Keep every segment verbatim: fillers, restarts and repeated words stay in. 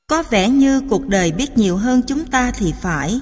Có vẻ như cuộc đời biết nhiều hơn chúng ta thì phải.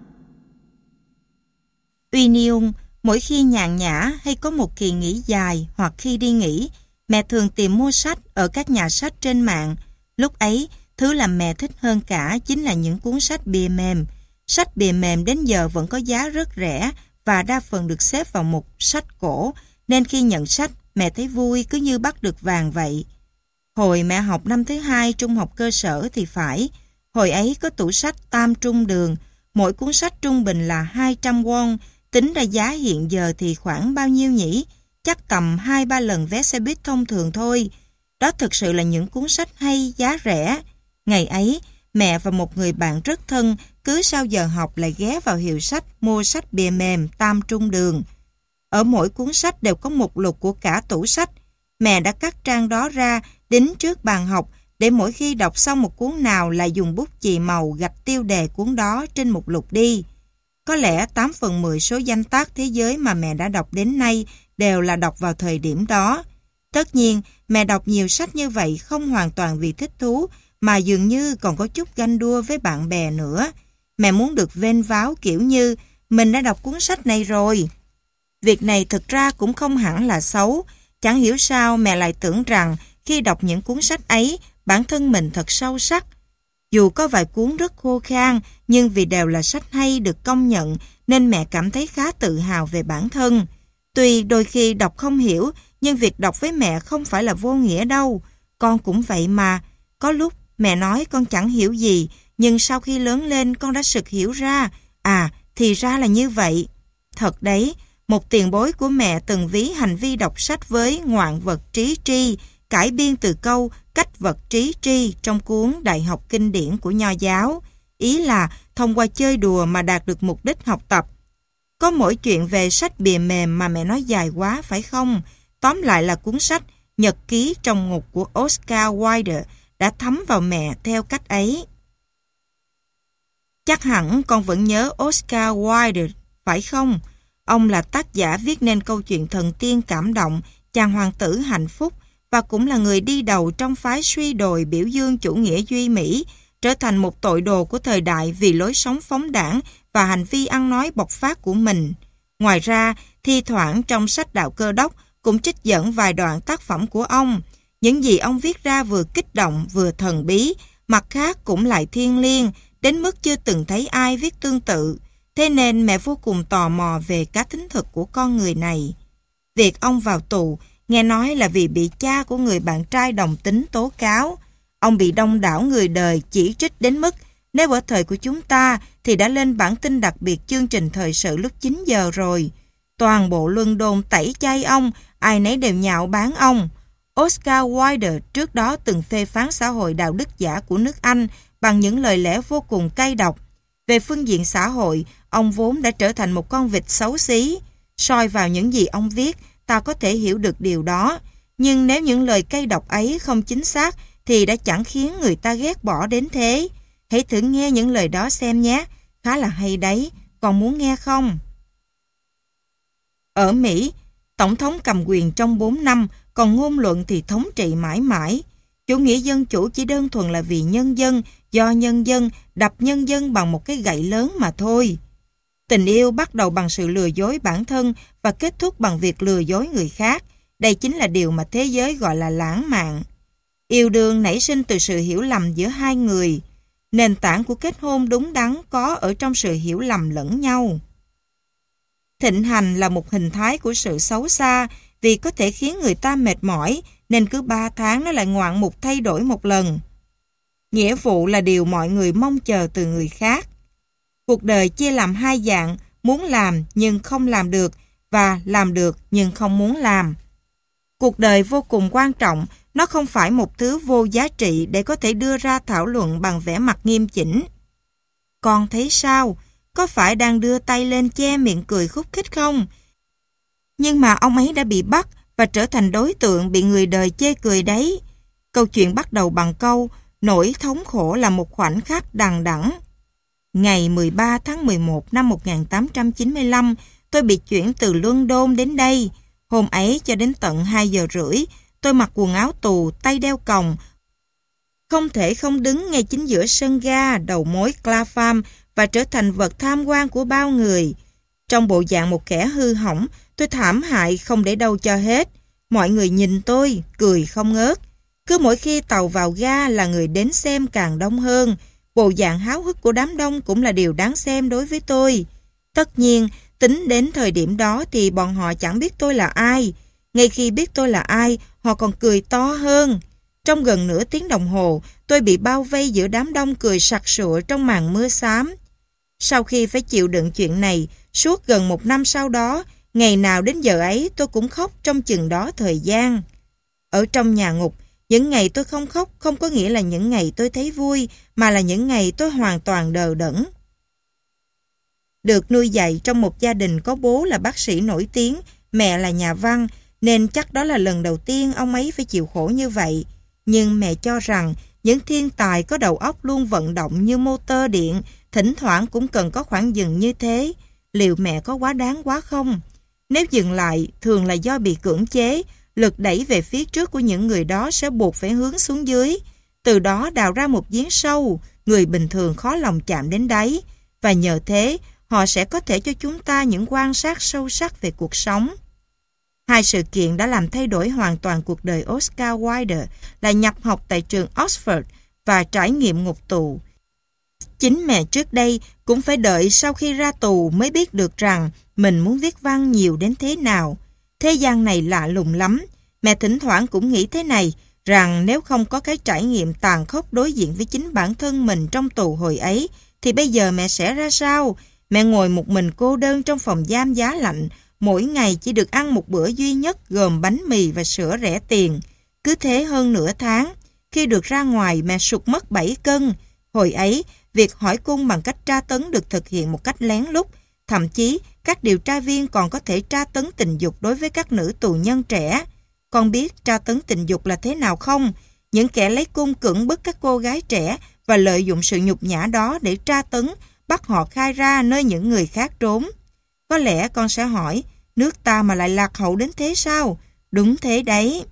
Uy Niung, mỗi khi nhàn nhã hay có một kỳ nghỉ dài hoặc khi đi nghỉ, mẹ thường tìm mua sách ở các nhà sách trên mạng. Lúc ấy, thứ làm mẹ thích hơn cả chính là những cuốn sách bìa mềm. Sách bìa mềm đến giờ vẫn có giá rất rẻ và đa phần được xếp vào mục sách cổ, nên khi nhận sách, mẹ thấy vui cứ như bắt được vàng vậy. Hồi mẹ học năm thứ hai trung học cơ sở thì phải, hồi ấy có tủ sách tam trung đường, mỗi cuốn sách trung bình là hai trăm won, tính ra giá hiện giờ thì khoảng bao nhiêu nhỉ? Chắc tầm hai ba lần vé xe buýt thông thường thôi. Đó thực sự là những cuốn sách hay, giá rẻ. Ngày ấy, mẹ và một người bạn rất thân cứ sau giờ học lại ghé vào hiệu sách mua sách bìa mềm tam trung đường. Ở mỗi cuốn sách đều có mục lục của cả tủ sách. Mẹ đã cắt trang đó ra, đính trước bàn học để mỗi khi đọc xong một cuốn nào lại dùng bút chì màu gạch tiêu đề cuốn đó trên mục lục đi. Có lẽ tám phần mười số danh tác thế giới mà mẹ đã đọc đến nay đều là đọc vào thời điểm đó. Tất nhiên, mẹ đọc nhiều sách như vậy không hoàn toàn vì thích thú, mà dường như còn có chút ganh đua với bạn bè nữa. Mẹ muốn được vênh váo kiểu như mình đã đọc cuốn sách này rồi. Việc này thực ra cũng không hẳn là xấu. Chẳng hiểu sao mẹ lại tưởng rằng khi đọc những cuốn sách ấy, bản thân mình thật sâu sắc. Dù có vài cuốn rất khô khan, nhưng vì đều là sách hay được công nhận, nên mẹ cảm thấy khá tự hào về bản thân. Tuy đôi khi đọc không hiểu, nhưng việc đọc với mẹ không phải là vô nghĩa đâu. Con cũng vậy mà. Có lúc mẹ nói con chẳng hiểu gì, nhưng sau khi lớn lên con đã sực hiểu ra. À, thì ra là như vậy. Thật đấy, một tiền bối của mẹ từng ví hành vi đọc sách với ngoạn vật trí tri, cải biên từ câu cách vật trí tri trong cuốn Đại học Kinh điển của Nho giáo. Ý là thông qua chơi đùa mà đạt được mục đích học tập. Có mỗi chuyện về sách bìa mềm mà mẹ nói dài quá phải không? Tóm lại là cuốn sách Nhật ký trong ngục của Oscar Wilde đã thấm vào mẹ theo cách ấy. Chắc hẳn con vẫn nhớ Oscar Wilde, phải không? Ông là tác giả viết nên câu chuyện thần tiên cảm động, chàng hoàng tử hạnh phúc, và cũng là người đi đầu trong phái suy đồi biểu dương chủ nghĩa duy Mỹ, trở thành một tội đồ của thời đại vì lối sống phóng đãng và hành vi ăn nói bộc phát của mình. Ngoài ra, thi thoảng trong sách Đạo Cơ Đốc cũng trích dẫn vài đoạn tác phẩm của ông. Những gì ông viết ra vừa kích động vừa thần bí, mặt khác cũng lại thiêng liêng, đến mức chưa từng thấy ai viết tương tự. Thế nên mẹ vô cùng tò mò về cá tính thực của con người này. Việc ông vào tù, nghe nói là vì bị cha của người bạn trai đồng tính tố cáo. Ông bị đông đảo người đời chỉ trích đến mức nếu ở thời của chúng ta thì đã lên bản tin đặc biệt chương trình thời sự lúc chín giờ rồi. Toàn bộ London tẩy chay ông, ai nấy đều nhạo báng ông. Oscar Wilde trước đó từng phê phán xã hội đạo đức giả của nước Anh bằng những lời lẽ vô cùng cay độc. Về phương diện xã hội, ông vốn đã trở thành một con vịt xấu xí. Soi vào những gì ông viết, ta có thể hiểu được điều đó. Nhưng nếu những lời cay độc ấy không chính xác, thì đã chẳng khiến người ta ghét bỏ đến thế. Hãy thử nghe những lời đó xem nhé. Khá là hay đấy. Còn muốn nghe không? Ở Mỹ, Tổng thống cầm quyền trong bốn năm, còn ngôn luận thì thống trị mãi mãi. Chủ nghĩa dân chủ chỉ đơn thuần là vì nhân dân, do nhân dân, đập nhân dân bằng một cái gậy lớn mà thôi. Tình yêu bắt đầu bằng sự lừa dối bản thân và kết thúc bằng việc lừa dối người khác. Đây chính là điều mà thế giới gọi là lãng mạn. Yêu đương nảy sinh từ sự hiểu lầm giữa hai người. Nền tảng của kết hôn đúng đắn có ở trong sự hiểu lầm lẫn nhau. Thịnh hành là một hình thái của sự xấu xa vì có thể khiến người ta mệt mỏi, nên cứ ba tháng nó lại ngoạn mục thay đổi một lần. Nghĩa vụ là điều mọi người mong chờ từ người khác. Cuộc đời chia làm hai dạng, muốn làm nhưng không làm được và làm được nhưng không muốn làm. Cuộc đời vô cùng quan trọng, nó không phải một thứ vô giá trị để có thể đưa ra thảo luận bằng vẻ mặt nghiêm chỉnh. Con thấy sao? Có phải đang đưa tay lên che miệng cười khúc khích không? Nhưng mà ông ấy đã bị bắt và trở thành đối tượng bị người đời chê cười đấy. Câu chuyện bắt đầu bằng câu nỗi thống khổ là một khoảnh khắc đằng đẵng. Ngày mười ba tháng mười một năm một nghìn tám trăm chín mươi lăm, tôi bị chuyển từ London đến đây. Hôm ấy cho đến tận hai giờ rưỡi, tôi mặc quần áo tù, tay đeo còng. không thể không đứng ngay chính giữa sân ga, đầu mối Clapham và trở thành vật tham quan của bao người. Trong bộ dạng một kẻ hư hỏng, tôi thảm hại không để đâu cho hết. Mọi người nhìn tôi, cười không ngớt. Cứ mỗi khi tàu vào ga là người đến xem càng đông hơn. Bộ dạng háo hức của đám đông cũng là điều đáng xem đối với tôi. Tất nhiên, tính đến thời điểm đó thì bọn họ chẳng biết tôi là ai. Ngay khi biết tôi là ai, họ còn cười to hơn. Trong gần nửa tiếng đồng hồ, tôi bị bao vây giữa đám đông cười sặc sụa trong màn mưa xám. Sau khi phải chịu đựng chuyện này, suốt gần một năm sau đó, ngày nào đến giờ ấy tôi cũng khóc trong chừng đó thời gian. Ở trong nhà ngục, những ngày tôi không khóc không có nghĩa là những ngày tôi thấy vui, mà là những ngày tôi hoàn toàn đờ đẫn. Được nuôi dạy trong một gia đình có bố là bác sĩ nổi tiếng, mẹ là nhà văn, nên chắc đó là lần đầu tiên ông ấy phải chịu khổ như vậy. Nhưng mẹ cho rằng những thiên tài có đầu óc luôn vận động như motor điện, thỉnh thoảng cũng cần có khoảng dừng như thế. Liệu mẹ có quá đáng quá không? Nếu dừng lại, thường là do bị cưỡng chế, lực đẩy về phía trước của những người đó sẽ buộc phải hướng xuống dưới. Từ đó đào ra một giếng sâu, người bình thường khó lòng chạm đến đáy. Và nhờ thế, họ sẽ có thể cho chúng ta những quan sát sâu sắc về cuộc sống. Hai sự kiện đã làm thay đổi hoàn toàn cuộc đời Oscar Wilde là nhập học tại trường Oxford và trải nghiệm ngục tù. Chính mẹ trước đây cũng phải đợi sau khi ra tù mới biết được rằng mình muốn viết văn nhiều đến thế nào. Thế gian này lạ lùng lắm. Mẹ thỉnh thoảng cũng nghĩ thế này, rằng nếu không có cái trải nghiệm tàn khốc đối diện với chính bản thân mình trong tù hồi ấy, thì bây giờ mẹ sẽ ra sao? Mẹ ngồi một mình cô đơn trong phòng giam giá lạnh, mỗi ngày chỉ được ăn một bữa duy nhất gồm bánh mì và sữa rẻ tiền. Cứ thế hơn nửa tháng. Khi được ra ngoài, mẹ sụt mất bảy cân. Hồi ấy, việc hỏi cung bằng cách tra tấn được thực hiện một cách lén lút. Thậm chí, các điều tra viên còn có thể tra tấn tình dục đối với các nữ tù nhân trẻ. Con biết tra tấn tình dục là thế nào không? Những kẻ lấy cung cưỡng bức các cô gái trẻ và lợi dụng sự nhục nhã đó để tra tấn, bắt họ khai ra nơi những người khác trốn. Có lẽ con sẽ hỏi, nước ta mà lại lạc hậu đến thế sao? Đúng thế đấy.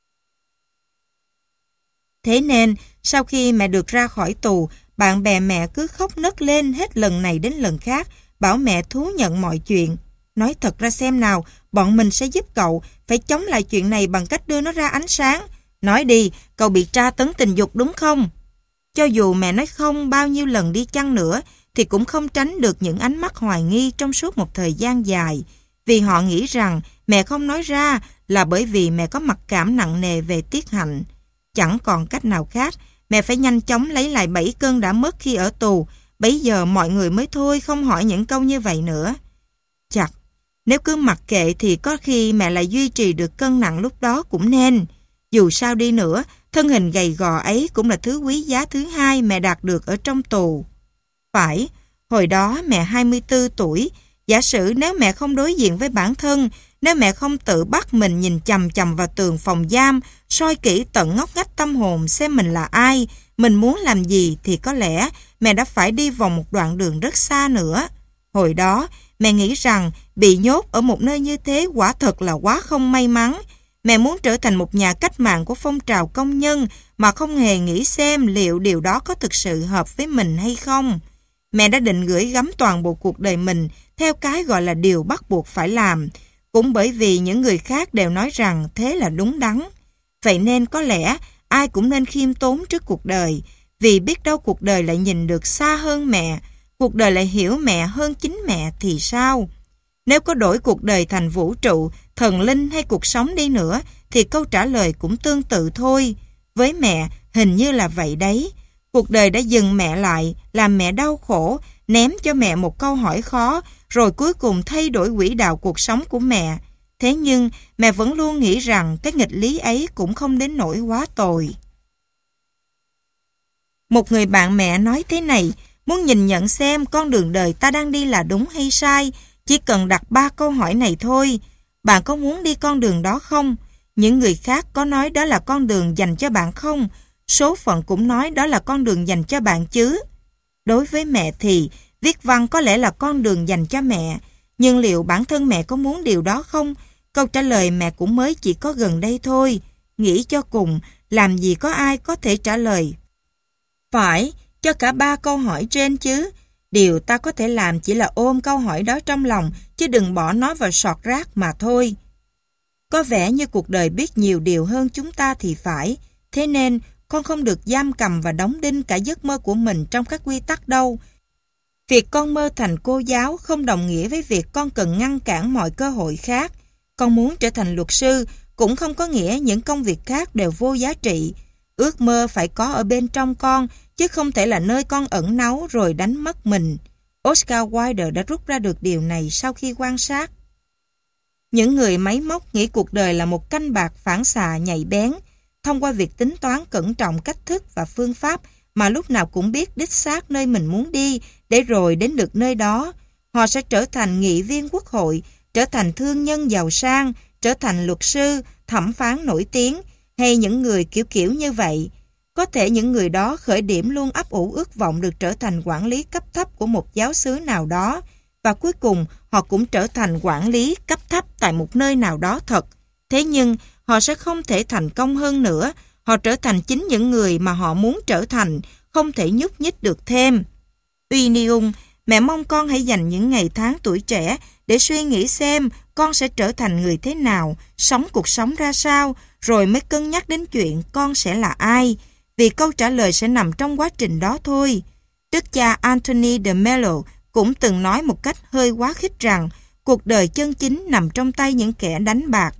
Thế nên, sau khi mẹ được ra khỏi tù, bạn bè mẹ cứ khóc nấc lên hết lần này đến lần khác, bảo mẹ thú nhận mọi chuyện. Nói thật ra xem nào, bọn mình sẽ giúp cậu, phải chống lại chuyện này bằng cách đưa nó ra ánh sáng. Nói đi, cậu bị tra tấn tình dục đúng không? Cho dù mẹ nói không bao nhiêu lần đi chăng nữa, thì cũng không tránh được những ánh mắt hoài nghi trong suốt một thời gian dài. Vì họ nghĩ rằng mẹ không nói ra là bởi vì mẹ có mặc cảm nặng nề về tiết hạnh. Chẳng còn cách nào khác, mẹ phải nhanh chóng lấy lại bảy cân đã mất khi ở tù. Bấy giờ mọi người mới thôi không hỏi những câu như vậy nữa. Chặt, nếu cứ mặc kệ thì có khi mẹ lại duy trì được cân nặng lúc đó cũng nên. Dù sao đi nữa, thân hình gầy gò ấy cũng là thứ quý giá thứ hai mẹ đạt được ở trong tù. Phải, hồi đó mẹ hai mươi tư tuổi, giả sử nếu mẹ không đối diện với bản thân, nếu mẹ không tự bắt mình nhìn chằm chằm vào tường phòng giam, soi kỹ tận ngóc ngách tâm hồn xem mình là ai, mình muốn làm gì, thì có lẽ mẹ đã phải đi vòng một đoạn đường rất xa nữa. Hồi đó, mẹ nghĩ rằng bị nhốt ở một nơi như thế quả thật là quá không may mắn. Mẹ muốn trở thành một nhà cách mạng của phong trào công nhân mà không hề nghĩ xem liệu điều đó có thực sự hợp với mình hay không. Mẹ đã định gửi gắm toàn bộ cuộc đời mình theo cái gọi là điều bắt buộc phải làm, cũng bởi vì những người khác đều nói rằng thế là đúng đắn. Vậy nên có lẽ ai cũng nên khiêm tốn trước cuộc đời, vì biết đâu cuộc đời lại nhìn được xa hơn mẹ, cuộc đời lại hiểu mẹ hơn chính mẹ thì sao? Nếu có đổi cuộc đời thành vũ trụ, thần linh hay cuộc sống đi nữa, thì câu trả lời cũng tương tự thôi. Với mẹ, hình như là vậy đấy. Cuộc đời đã dừng mẹ lại, làm mẹ đau khổ, ném cho mẹ một câu hỏi khó, rồi cuối cùng thay đổi quỹ đạo cuộc sống của mẹ. Thế nhưng, mẹ vẫn luôn nghĩ rằng cái nghịch lý ấy cũng không đến nỗi quá tồi. Một người bạn mẹ nói thế này, muốn nhìn nhận xem con đường đời ta đang đi là đúng hay sai, chỉ cần đặt ba câu hỏi này thôi. Bạn có muốn đi con đường đó không? Những người khác có nói đó là con đường dành cho bạn không? Số phận cũng nói đó là con đường dành cho bạn chứ. Đối với mẹ thì viết văn có lẽ là con đường dành cho mẹ, nhưng liệu bản thân mẹ có muốn điều đó không? Câu trả lời mẹ cũng mới chỉ có gần đây thôi. Nghĩ cho cùng, làm gì có ai có thể trả lời Phải, cho cả ba câu hỏi trên chứ. Điều ta có thể làm chỉ là ôm câu hỏi đó trong lòng, chứ đừng bỏ nó vào sọt rác mà thôi. Có vẻ như cuộc đời biết nhiều điều hơn chúng ta thì phải. Thế nên, con không được giam cầm và đóng đinh cả giấc mơ của mình trong các quy tắc đâu. Việc con mơ thành cô giáo không đồng nghĩa với việc con cần ngăn cản mọi cơ hội khác. Con muốn trở thành luật sư cũng không có nghĩa những công việc khác đều vô giá trị. Ước mơ phải có ở bên trong con, chứ không thể là nơi con ẩn náu rồi đánh mất mình. Oscar Wilde đã rút ra được điều này sau khi quan sát. Những người máy móc nghĩ cuộc đời là một canh bạc phản xạ nhạy bén, thông qua việc tính toán cẩn trọng cách thức và phương pháp mà lúc nào cũng biết đích xác nơi mình muốn đi, để rồi đến được nơi đó. Họ sẽ trở thành nghị viên quốc hội, trở thành thương nhân giàu sang, trở thành luật sư, thẩm phán nổi tiếng, hay những người kiểu kiểu như vậy. Có thể những người đó khởi điểm luôn ấp ủ ước vọng được trở thành quản lý cấp thấp của một giáo xứ nào đó, và cuối cùng họ cũng trở thành quản lý cấp thấp tại một nơi nào đó thật. Thế nhưng họ sẽ không thể thành công hơn nữa. Họ trở thành chính những người mà họ muốn trở thành, không thể nhúc nhích được thêm. Uy Niung, mẹ mong con hãy dành những ngày tháng tuổi trẻ để suy nghĩ xem con sẽ trở thành người thế nào, sống cuộc sống ra sao, rồi mới cân nhắc đến chuyện con sẽ là ai. Vì câu trả lời sẽ nằm trong quá trình đó thôi. Đức cha Anthony de Mello cũng từng nói một cách hơi quá khích rằng cuộc đời chân chính nằm trong tay những kẻ đánh bạc.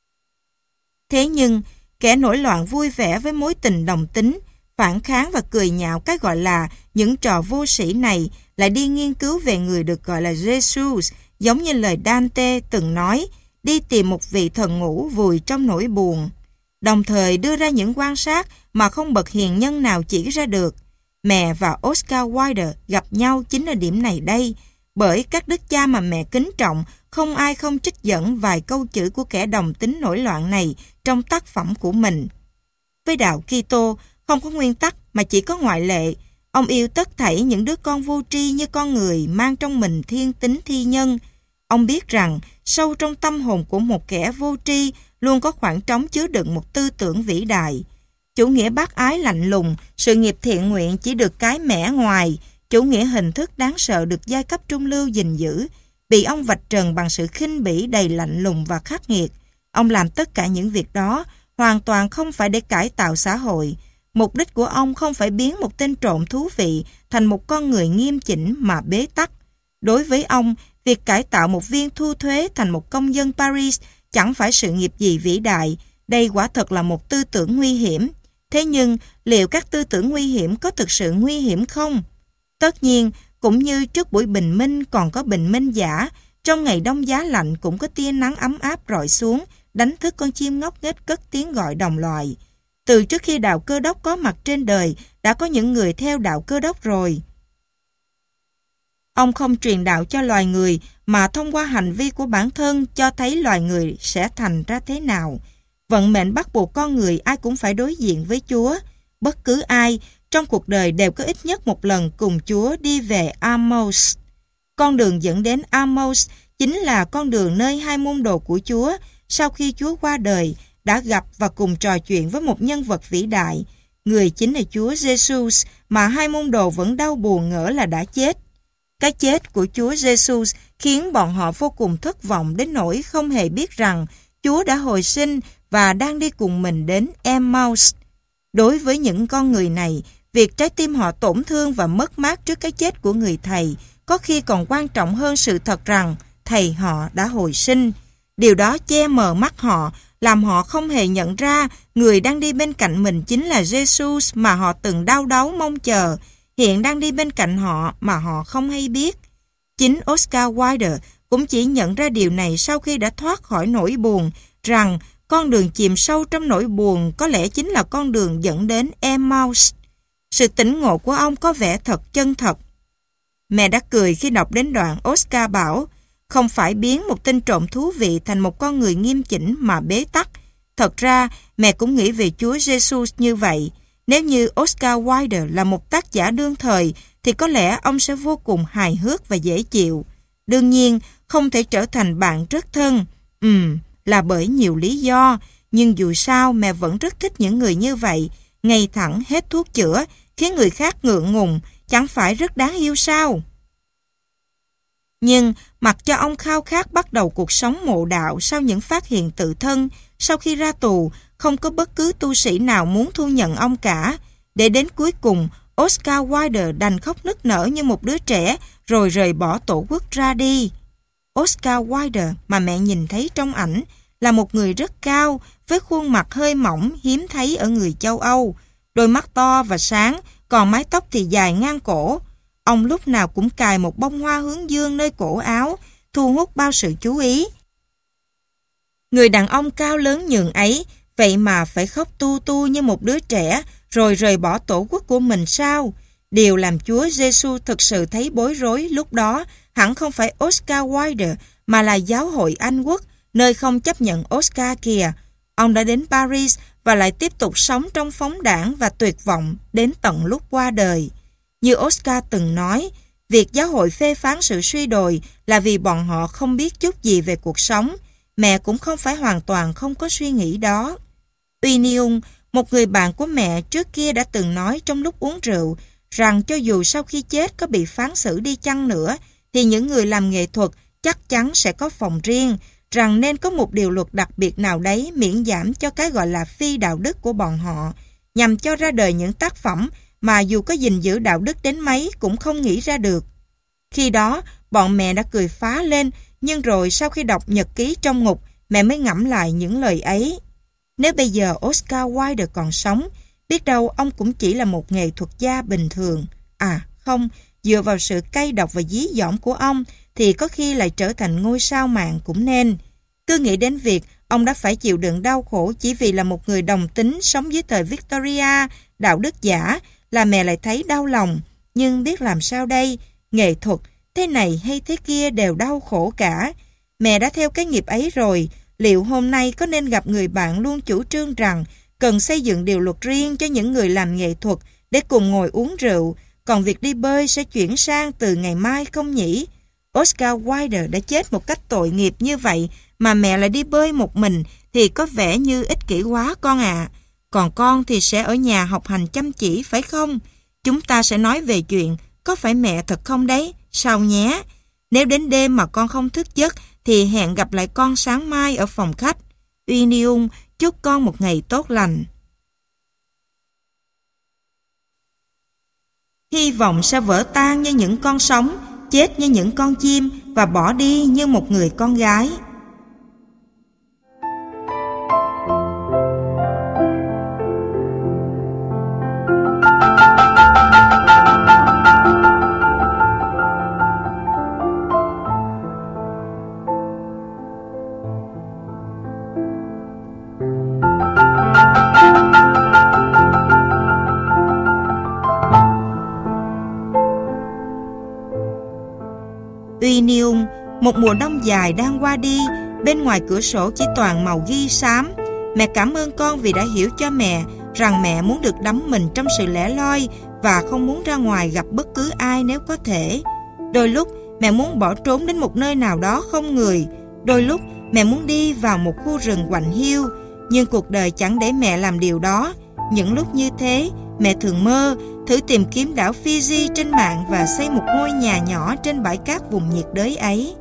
Thế nhưng, kẻ nổi loạn vui vẻ với mối tình đồng tính, phản kháng và cười nhạo cái gọi là những trò vô sĩ này lại đi nghiên cứu về người được gọi là Jesus, giống như lời Dante từng nói, đi tìm một vị thần ngủ vùi trong nỗi buồn. Đồng thời đưa ra những quan sát mà không bậc hiền nhân nào chỉ ra được. Mẹ và Oscar Wilde gặp nhau chính ở điểm này đây, bởi các đức cha mà mẹ kính trọng, không ai không trích dẫn vài câu chữ của kẻ đồng tính nổi loạn này trong tác phẩm của mình. Với đạo Kitô, không có nguyên tắc mà chỉ có ngoại lệ. Ông yêu tất thảy những đứa con vô tri như con người mang trong mình thiên tính thi nhân. Ông biết rằng sâu trong tâm hồn của một kẻ vô tri luôn có khoảng trống chứa đựng một tư tưởng vĩ đại. Chủ nghĩa bác ái lạnh lùng, sự nghiệp thiện nguyện chỉ được cái mẻ ngoài, chủ nghĩa hình thức đáng sợ được giai cấp trung lưu gìn giữ, bị ông vạch trần bằng sự khinh bỉ đầy lạnh lùng và khắc nghiệt. Ông làm tất cả những việc đó hoàn toàn không phải để cải tạo xã hội. Mục đích của ông không phải biến một tên trộm thú vị thành một con người nghiêm chỉnh mà bế tắc. Đối với ông, việc cải tạo một viên thu thuế thành một công dân Paris chẳng phải sự nghiệp gì vĩ đại. Đây quả thật là một tư tưởng nguy hiểm. Thế nhưng, liệu các tư tưởng nguy hiểm có thực sự nguy hiểm không? Tất nhiên, cũng như trước buổi bình minh còn có bình minh giả, trong ngày đông giá lạnh cũng có tia nắng ấm áp rọi xuống, đánh thức con chim ngốc nghếch cất tiếng gọi đồng loài. Từ trước khi đạo Cơ Đốc có mặt trên đời, đã có những người theo đạo Cơ Đốc rồi. Ông không truyền đạo cho loài người, mà thông qua hành vi của bản thân cho thấy loài người sẽ thành ra thế nào. Vận mệnh bắt buộc con người ai cũng phải đối diện với Chúa. Bất cứ ai trong cuộc đời đều có ít nhất một lần cùng Chúa đi về Emmaus. Con đường dẫn đến Emmaus chính là con đường nơi hai môn đồ của Chúa, sau khi Chúa qua đời, đã gặp và cùng trò chuyện với một nhân vật vĩ đại. Người chính là Chúa Jesus mà hai môn đồ vẫn đau buồn ngỡ là đã chết. Cái chết của Chúa Jesus khiến bọn họ vô cùng thất vọng đến nỗi không hề biết rằng Chúa đã hồi sinh và đang đi cùng mình đến Emmaus. Đối với những con người này, việc trái tim họ tổn thương và mất mát trước cái chết của người thầy có khi còn quan trọng hơn sự thật rằng thầy họ đã hồi sinh. Điều đó che mờ mắt họ, làm họ không hề nhận ra người đang đi bên cạnh mình chính là Jesus mà họ từng đau đáu mong chờ, hiện đang đi bên cạnh họ mà họ không hay biết. Chính Oscar Wilde cũng chỉ nhận ra điều này sau khi đã thoát khỏi nỗi buồn, rằng con đường chìm sâu trong nỗi buồn có lẽ chính là con đường dẫn đến Emmaus. Sự tỉnh ngộ của ông có vẻ thật chân thật. Mẹ đã cười khi đọc đến đoạn Oscar bảo, không phải biến một tên trộm thú vị thành một con người nghiêm chỉnh mà bế tắc. Thật ra, mẹ cũng nghĩ về Chúa Jesus như vậy. Nếu như Oscar Wilde là một tác giả đương thời, thì có lẽ ông sẽ vô cùng hài hước và dễ chịu. Đương nhiên, không thể trở thành bạn rất thân. Ừm, là bởi nhiều lý do. Nhưng dù sao, mẹ vẫn rất thích những người như vậy. Ngay thẳng hết thuốc chữa, khiến người khác ngượng ngùng, chẳng phải rất đáng yêu sao? Nhưng mặc cho ông khao khát bắt đầu cuộc sống mộ đạo sau những phát hiện tự thân, sau khi ra tù, không có bất cứ tu sĩ nào muốn thu nhận ông cả. Để đến cuối cùng, Oscar Wilde đành khóc nức nở như một đứa trẻ rồi rời bỏ tổ quốc ra đi. Oscar Wilde mà mẹ nhìn thấy trong ảnh là một người rất cao, với khuôn mặt hơi mỏng hiếm thấy ở người châu Âu, đôi mắt to và sáng, còn mái tóc thì dài ngang cổ. Ông lúc nào cũng cài một bông hoa hướng dương nơi cổ áo, thu hút bao sự chú ý. Người đàn ông cao lớn nhường ấy, vậy mà phải khóc tu tu như một đứa trẻ, rồi rời bỏ tổ quốc của mình sao? Điều làm Chúa Giêsu thực sự thấy bối rối lúc đó hẳn không phải Oscar Wilde, mà là giáo hội Anh Quốc, nơi không chấp nhận Oscar kìa. Ông đã đến Paris và lại tiếp tục sống trong phóng đãng và tuyệt vọng đến tận lúc qua đời. Như Oscar từng nói, việc giáo hội phê phán sự suy đồi là vì bọn họ không biết chút gì về cuộc sống. Mẹ cũng không phải hoàn toàn không có suy nghĩ đó. Uy Niung, một người bạn của mẹ trước kia đã từng nói trong lúc uống rượu, rằng cho dù sau khi chết có bị phán xử đi chăng nữa, thì những người làm nghệ thuật chắc chắn sẽ có phòng riêng, rằng nên có một điều luật đặc biệt nào đấy miễn giảm cho cái gọi là phi đạo đức của bọn họ, nhằm cho ra đời những tác phẩm mà dù có gìn giữ đạo đức đến mấy cũng không nghĩ ra được. Khi đó, bọn mẹ đã cười phá lên, nhưng rồi sau khi đọc nhật ký trong ngục, mẹ mới ngẫm lại những lời ấy. Nếu bây giờ Oscar Wilde còn sống, biết đâu ông cũng chỉ là một nghệ thuật gia bình thường. À không, dựa vào sự cay độc và dí dỏm của ông thì có khi lại trở thành ngôi sao mạng cũng nên. Cứ nghĩ đến việc ông đã phải chịu đựng đau khổ chỉ vì là một người đồng tính sống dưới thời Victoria, đạo đức giả, là mẹ lại thấy đau lòng. Nhưng biết làm sao đây, nghệ thuật, thế này hay thế kia đều đau khổ cả. Mẹ đã theo cái nghiệp ấy rồi, liệu hôm nay có nên gặp người bạn luôn chủ trương rằng cần xây dựng điều luật riêng cho những người làm nghệ thuật để cùng ngồi uống rượu, còn việc đi bơi sẽ chuyển sang từ ngày mai không nhỉ? Oscar Wilde đã chết một cách tội nghiệp như vậy mà mẹ lại đi bơi một mình thì có vẻ như ích kỷ quá con ạ. À. Còn con thì sẽ ở nhà học hành chăm chỉ phải không? Chúng ta sẽ nói về chuyện có phải mẹ thật không đấy, sao nhé? Nếu đến đêm mà con không thức giấc thì hẹn gặp lại con sáng mai ở phòng khách. Uy Niung, chúc con một ngày tốt lành. Hy vọng sẽ vỡ tan như những con sóng, chết như những con chim và bỏ đi như một người con gái. Uy Niung, một mùa đông dài đang qua đi, bên ngoài cửa sổ chỉ toàn màu ghi xám. Mẹ cảm ơn con vì đã hiểu cho mẹ rằng mẹ muốn được đắm mình trong sự lẻ loi và không muốn ra ngoài gặp bất cứ ai nếu có thể. Đôi lúc mẹ muốn bỏ trốn đến một nơi nào đó không người, đôi lúc mẹ muốn đi vào một khu rừng quạnh hiu, nhưng cuộc đời chẳng để mẹ làm điều đó. Những lúc như thế, mẹ thường mơ thử tìm kiếm đảo Fiji trên mạng và xây một ngôi nhà nhỏ trên bãi cát vùng nhiệt đới ấy.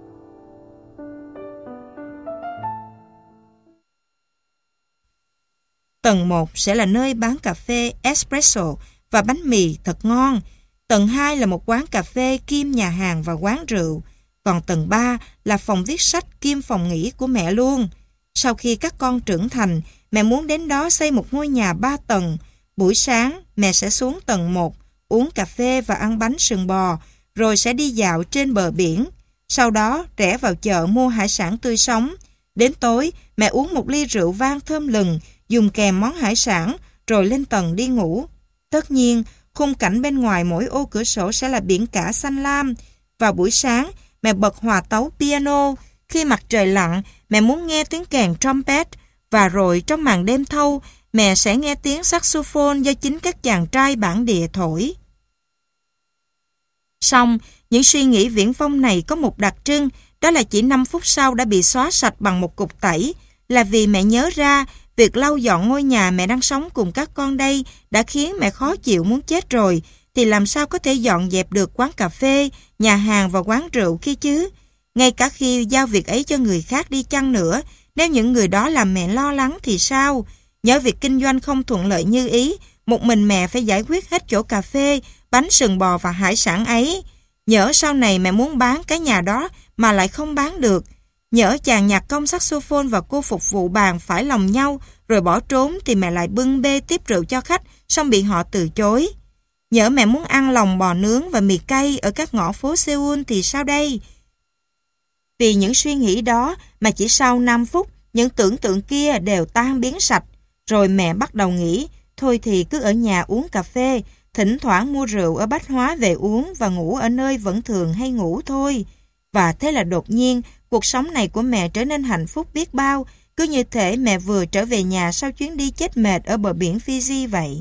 Tầng một sẽ là nơi bán cà phê espresso và bánh mì thật ngon. Tầng hai là một quán cà phê kiêm nhà hàng và quán rượu. Còn tầng ba là phòng viết sách kiêm phòng nghỉ của mẹ luôn. Sau khi các con trưởng thành, mẹ muốn đến đó xây một ngôi nhà ba tầng. Buổi sáng, mẹ sẽ xuống tầng một, uống cà phê và ăn bánh sừng bò, rồi sẽ đi dạo trên bờ biển. Sau đó, rẽ vào chợ mua hải sản tươi sống. Đến tối, mẹ uống một ly rượu vang thơm lừng, dùng kèm món hải sản, rồi lên tầng đi ngủ. Tất nhiên, khung cảnh bên ngoài mỗi ô cửa sổ sẽ là biển cả xanh lam. Vào buổi sáng, mẹ bật hòa tấu piano. Khi mặt trời lặn, mẹ muốn nghe tiếng kèn trumpet. Và rồi trong màn đêm thâu, mẹ sẽ nghe tiếng saxophone do chính các chàng trai bản địa thổi. Song, những suy nghĩ viển vông này có một đặc trưng, đó là chỉ năm phút sau đã bị xóa sạch bằng một cục tẩy, là vì mẹ nhớ ra việc lau dọn ngôi nhà mẹ đang sống cùng các con đây đã khiến mẹ khó chịu muốn chết rồi, thì làm sao có thể dọn dẹp được quán cà phê, nhà hàng và quán rượu kia chứ? Ngay cả khi giao việc ấy cho người khác đi chăng nữa, nếu những người đó làm mẹ lo lắng thì sao? Nhớ việc kinh doanh không thuận lợi như ý, một mình mẹ phải giải quyết hết chỗ cà phê, bánh sừng bò và hải sản ấy. Nhỡ sau này mẹ muốn bán cái nhà đó mà lại không bán được. Nhỡ chàng nhạc công saxophone và cô phục vụ bàn phải lòng nhau rồi bỏ trốn thì mẹ lại bưng bê tiếp rượu cho khách, xong bị họ từ chối. Nhỡ mẹ muốn ăn lòng bò nướng và mì cay ở các ngõ phố Seoul thì sao đây? Vì những suy nghĩ đó mà chỉ sau năm phút, những tưởng tượng kia đều tan biến sạch. Rồi mẹ bắt đầu nghĩ, thôi thì cứ ở nhà uống cà phê, thỉnh thoảng mua rượu ở bách hóa về uống và ngủ ở nơi vẫn thường hay ngủ thôi. Và thế là đột nhiên, cuộc sống này của mẹ trở nên hạnh phúc biết bao, cứ như thể mẹ vừa trở về nhà sau chuyến đi chết mệt ở bờ biển Fiji vậy.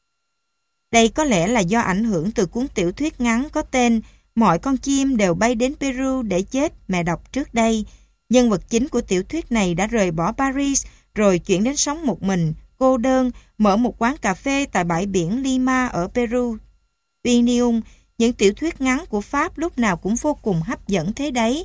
Đây có lẽ là do ảnh hưởng từ cuốn tiểu thuyết ngắn có tên Mọi con chim đều bay đến Peru để chết mẹ đọc trước đây. Nhân vật chính của tiểu thuyết này đã rời bỏ Paris rồi chuyển đến sống một mình, cô đơn, mở một quán cà phê tại bãi biển Lima ở Peru. Pinium, những tiểu thuyết ngắn của Pháp lúc nào cũng vô cùng hấp dẫn thế đấy.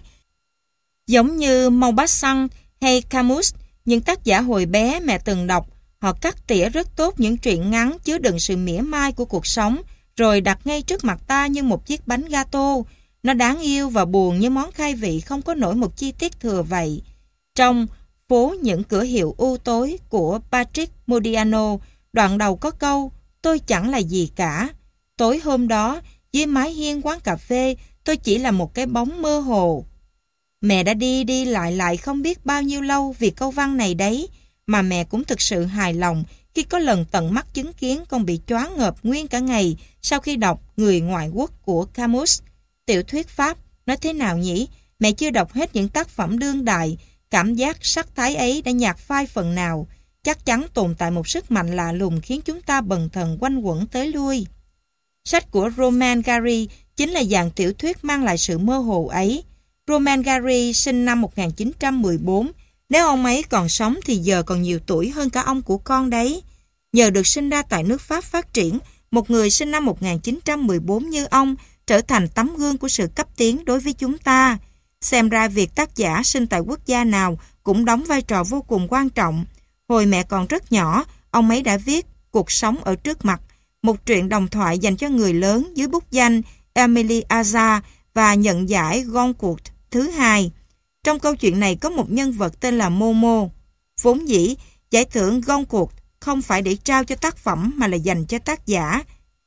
Giống như Maupassant hay Camus, những tác giả hồi bé mẹ từng đọc, họ cắt tỉa rất tốt những truyện ngắn chứa đựng sự mỉa mai của cuộc sống, rồi đặt ngay trước mặt ta như một chiếc bánh gato. Nó đáng yêu và buồn như món khai vị không có nổi một chi tiết thừa vậy. Trong Phố những cửa hiệu u tối của Patrick Modiano, đoạn đầu có câu tôi chẳng là gì cả. Tối hôm đó, dưới mái hiên quán cà phê, tôi chỉ là một cái bóng mơ hồ. Mẹ đã đi đi lại lại không biết bao nhiêu lâu vì câu văn này đấy, mà mẹ cũng thực sự hài lòng khi có lần tận mắt chứng kiến con bị choáng ngợp nguyên cả ngày sau khi đọc Người ngoại quốc của Camus. Tiểu thuyết Pháp, nói thế nào nhỉ? Mẹ chưa đọc hết những tác phẩm đương đại, cảm giác sắc thái ấy đã nhạt phai phần nào. Chắc chắn tồn tại một sức mạnh lạ lùng khiến chúng ta bần thần quanh quẩn tới lui. Sách của Romain Gary chính là dạng tiểu thuyết mang lại sự mơ hồ ấy. Romain Gary sinh năm một nghìn chín trăm mười bốn. Nếu ông ấy còn sống thì giờ còn nhiều tuổi hơn cả ông của con đấy. Nhờ được sinh ra tại nước Pháp phát triển, một người sinh năm một nghìn chín trăm mười bốn như ông trở thành tấm gương của sự cấp tiến đối với chúng ta. Xem ra việc tác giả sinh tại quốc gia nào cũng đóng vai trò vô cùng quan trọng. Hồi mẹ còn rất nhỏ, ông ấy đã viết Cuộc sống ở trước mặt, một truyện đồng thoại dành cho người lớn dưới bút danh Emily Aza và nhận giải Goncourt thứ hai. Trong câu chuyện này có một nhân vật tên là Momo. Vốn dĩ, giải thưởng Goncourt không phải để trao cho tác phẩm mà là dành cho tác giả.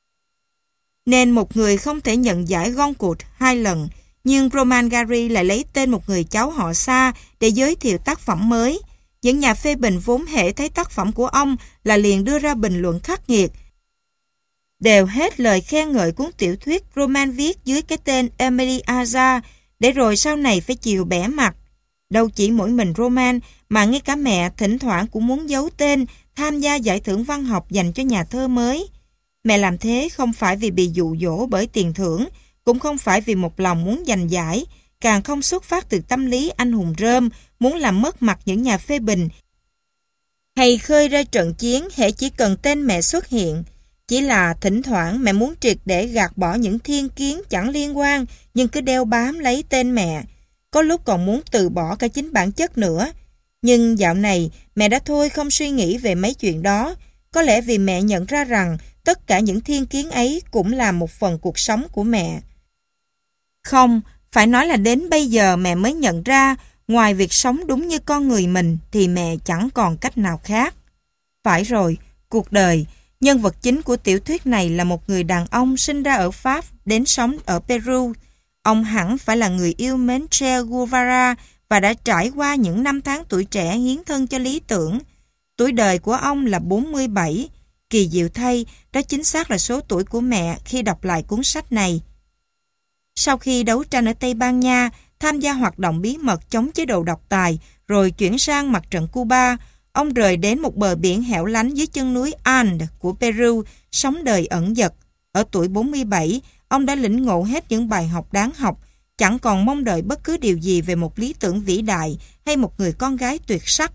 Nên một người không thể nhận giải Goncourt hai lần, nhưng Romain Gary lại lấy tên một người cháu họ xa để giới thiệu tác phẩm mới. Những nhà phê bình vốn hễ thấy tác phẩm của ông là liền đưa ra bình luận khắc nghiệt, đều hết lời khen ngợi cuốn tiểu thuyết Romain viết dưới cái tên Emily Aza, để rồi sau này phải chịu bẻ mặt. Đâu chỉ mỗi mình Romain, mà ngay cả mẹ thỉnh thoảng cũng muốn giấu tên tham gia giải thưởng văn học dành cho nhà thơ mới. Mẹ làm thế không phải vì bị dụ dỗ bởi tiền thưởng, cũng không phải vì một lòng muốn giành giải, càng không xuất phát từ tâm lý anh hùng rơm muốn làm mất mặt những nhà phê bình hay khơi ra trận chiến hễ chỉ cần tên mẹ xuất hiện. Chỉ là thỉnh thoảng mẹ muốn triệt để gạt bỏ những thiên kiến chẳng liên quan nhưng cứ đeo bám lấy tên mẹ. Có lúc còn muốn từ bỏ cả chính bản chất nữa. Nhưng dạo này mẹ đã thôi không suy nghĩ về mấy chuyện đó. Có lẽ vì mẹ nhận ra rằng tất cả những thiên kiến ấy cũng là một phần cuộc sống của mẹ. Không, phải nói là đến bây giờ mẹ mới nhận ra ngoài việc sống đúng như con người mình thì mẹ chẳng còn cách nào khác. Phải rồi, cuộc đời, nhân vật chính của tiểu thuyết này là một người đàn ông sinh ra ở Pháp đến sống ở Peru. Ông hẳn phải là người yêu mến Che Guevara và đã trải qua những năm tháng tuổi trẻ hiến thân cho lý tưởng. Tuổi đời của ông là bốn mươi bảy. Kỳ diệu thay, đó chính xác là số tuổi của mẹ khi đọc lại cuốn sách này. Sau khi đấu tranh ở Tây Ban Nha, tham gia hoạt động bí mật chống chế độ độc tài, rồi chuyển sang mặt trận Cuba, ông rời đến một bờ biển hẻo lánh dưới chân núi Andes của Peru, sống đời ẩn dật. Ở tuổi bốn mươi bảy, ông đã lĩnh ngộ hết những bài học đáng học, chẳng còn mong đợi bất cứ điều gì về một lý tưởng vĩ đại hay một người con gái tuyệt sắc.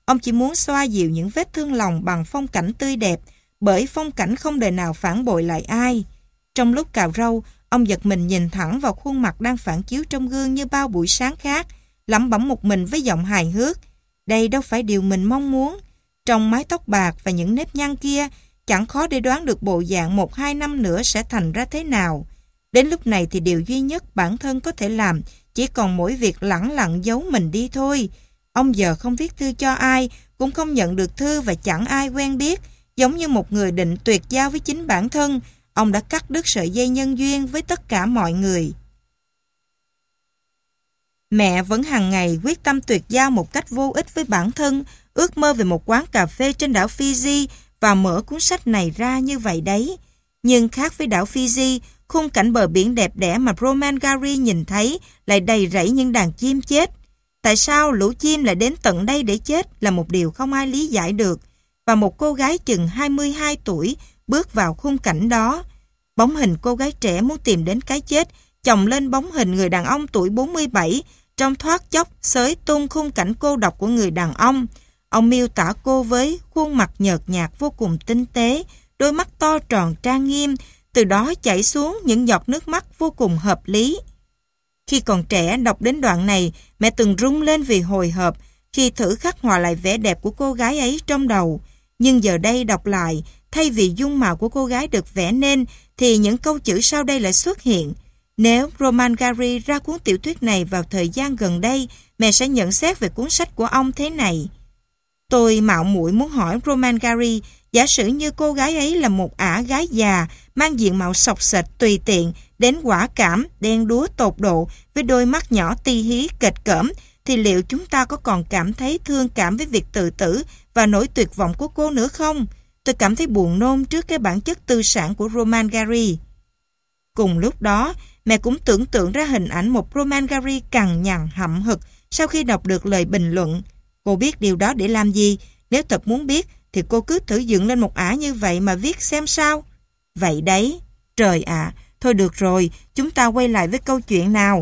Ông chỉ muốn xoa dịu những vết thương lòng bằng phong cảnh tươi đẹp, bởi phong cảnh không đời nào phản bội lại ai. Trong lúc cạo râu, ông giật mình nhìn thẳng vào khuôn mặt đang phản chiếu trong gương như bao buổi sáng khác, lẩm bẩm một mình với giọng hài hước. Đây đâu phải điều mình mong muốn. Trong mái tóc bạc và những nếp nhăn kia, chẳng khó để đoán được bộ dạng một hai năm nữa sẽ thành ra thế nào. Đến lúc này thì điều duy nhất bản thân có thể làm chỉ còn mỗi việc lẳng lặng giấu mình đi thôi. Ông giờ không viết thư cho ai, cũng không nhận được thư và chẳng ai quen biết. Giống như một người định tuyệt giao với chính bản thân, ông đã cắt đứt sợi dây nhân duyên với tất cả mọi người. Mẹ vẫn hàng ngày quyết tâm tuyệt giao một cách vô ích với bản thân, ước mơ về một quán cà phê trên đảo Fiji và mở cuốn sách này ra như vậy đấy. Nhưng khác với đảo Fiji, khung cảnh bờ biển đẹp đẽ mà Roman Gary nhìn thấy lại đầy rẫy những đàn chim chết. Tại sao lũ chim lại đến tận đây để chết là một điều không ai lý giải được. Và một cô gái chừng hai mươi hai tuổi bước vào khung cảnh đó. Bóng hình cô gái trẻ muốn tìm đến cái chết chồng lên bóng hình người đàn ông tuổi bốn mươi bảy, trong thoát chốc xới tung khung cảnh cô độc của người đàn ông. Ông miêu tả cô với khuôn mặt nhợt nhạt vô cùng tinh tế, đôi mắt to tròn trang nghiêm, từ đó chảy xuống những giọt nước mắt vô cùng hợp lý. Khi còn trẻ đọc đến đoạn này, mẹ từng rung lên vì hồi hộp khi thử khắc họa lại vẻ đẹp của cô gái ấy trong đầu. Nhưng giờ đây đọc lại, thay vì dung mạo của cô gái được vẽ nên, thì những câu chữ sau đây lại xuất hiện. Nếu Roman Gary ra cuốn tiểu thuyết này vào thời gian gần đây, mẹ sẽ nhận xét về cuốn sách của ông thế này. Tôi mạo muội muốn hỏi Roman Gary, giả sử như cô gái ấy là một ả gái già, mang diện mạo sọc sệt tùy tiện, đến quả cảm, đen đúa tột độ, với đôi mắt nhỏ ti hí kệch cỡm, thì liệu chúng ta có còn cảm thấy thương cảm với việc tự tử và nỗi tuyệt vọng của cô nữa không? Tôi cảm thấy buồn nôn trước cái bản chất tư sản của Roman Gary. Cùng lúc đó, mẹ cũng tưởng tượng ra hình ảnh một Roman Gary cằn nhằn hậm hực sau khi đọc được lời bình luận. Cô biết điều đó để làm gì? Nếu thật muốn biết, thì cô cứ thử dựng lên một ả như vậy mà viết xem sao. Vậy đấy, trời ạ, à, thôi được rồi, chúng ta quay lại với câu chuyện nào.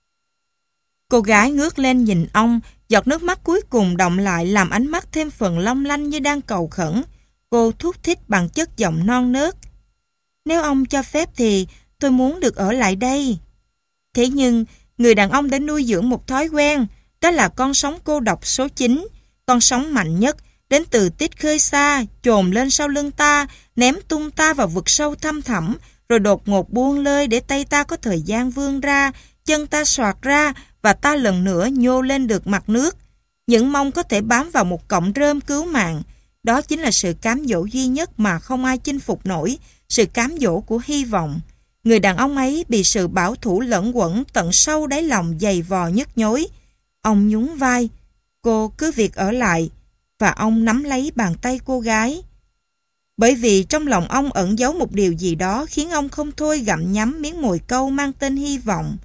Cô gái ngước lên nhìn ông, giọt nước mắt cuối cùng đọng lại làm ánh mắt thêm phần long lanh như đang cầu khẩn. Cô thúc thích bằng chất giọng non nớt. Nếu ông cho phép thì tôi muốn được ở lại đây. Thế nhưng, người đàn ông đã nuôi dưỡng một thói quen, đó là con sóng cô độc số chín, con sóng mạnh nhất, đến từ tít khơi xa, chồm lên sau lưng ta, ném tung ta vào vực sâu thăm thẳm, rồi đột ngột buông lơi để tay ta có thời gian vươn ra, chân ta soạt ra và ta lần nữa nhô lên được mặt nước. Những mong có thể bám vào một cọng rơm cứu mạng. Đó chính là sự cám dỗ duy nhất mà không ai chinh phục nổi, sự cám dỗ của hy vọng. Người đàn ông ấy bị sự bảo thủ lẫn quẩn tận sâu đáy lòng dày vò nhức nhối. Ông nhún vai, cô cứ việc ở lại, và ông nắm lấy bàn tay cô gái. Bởi vì trong lòng ông ẩn giấu một điều gì đó khiến ông không thôi gặm nhấm miếng mồi câu mang tên hy vọng.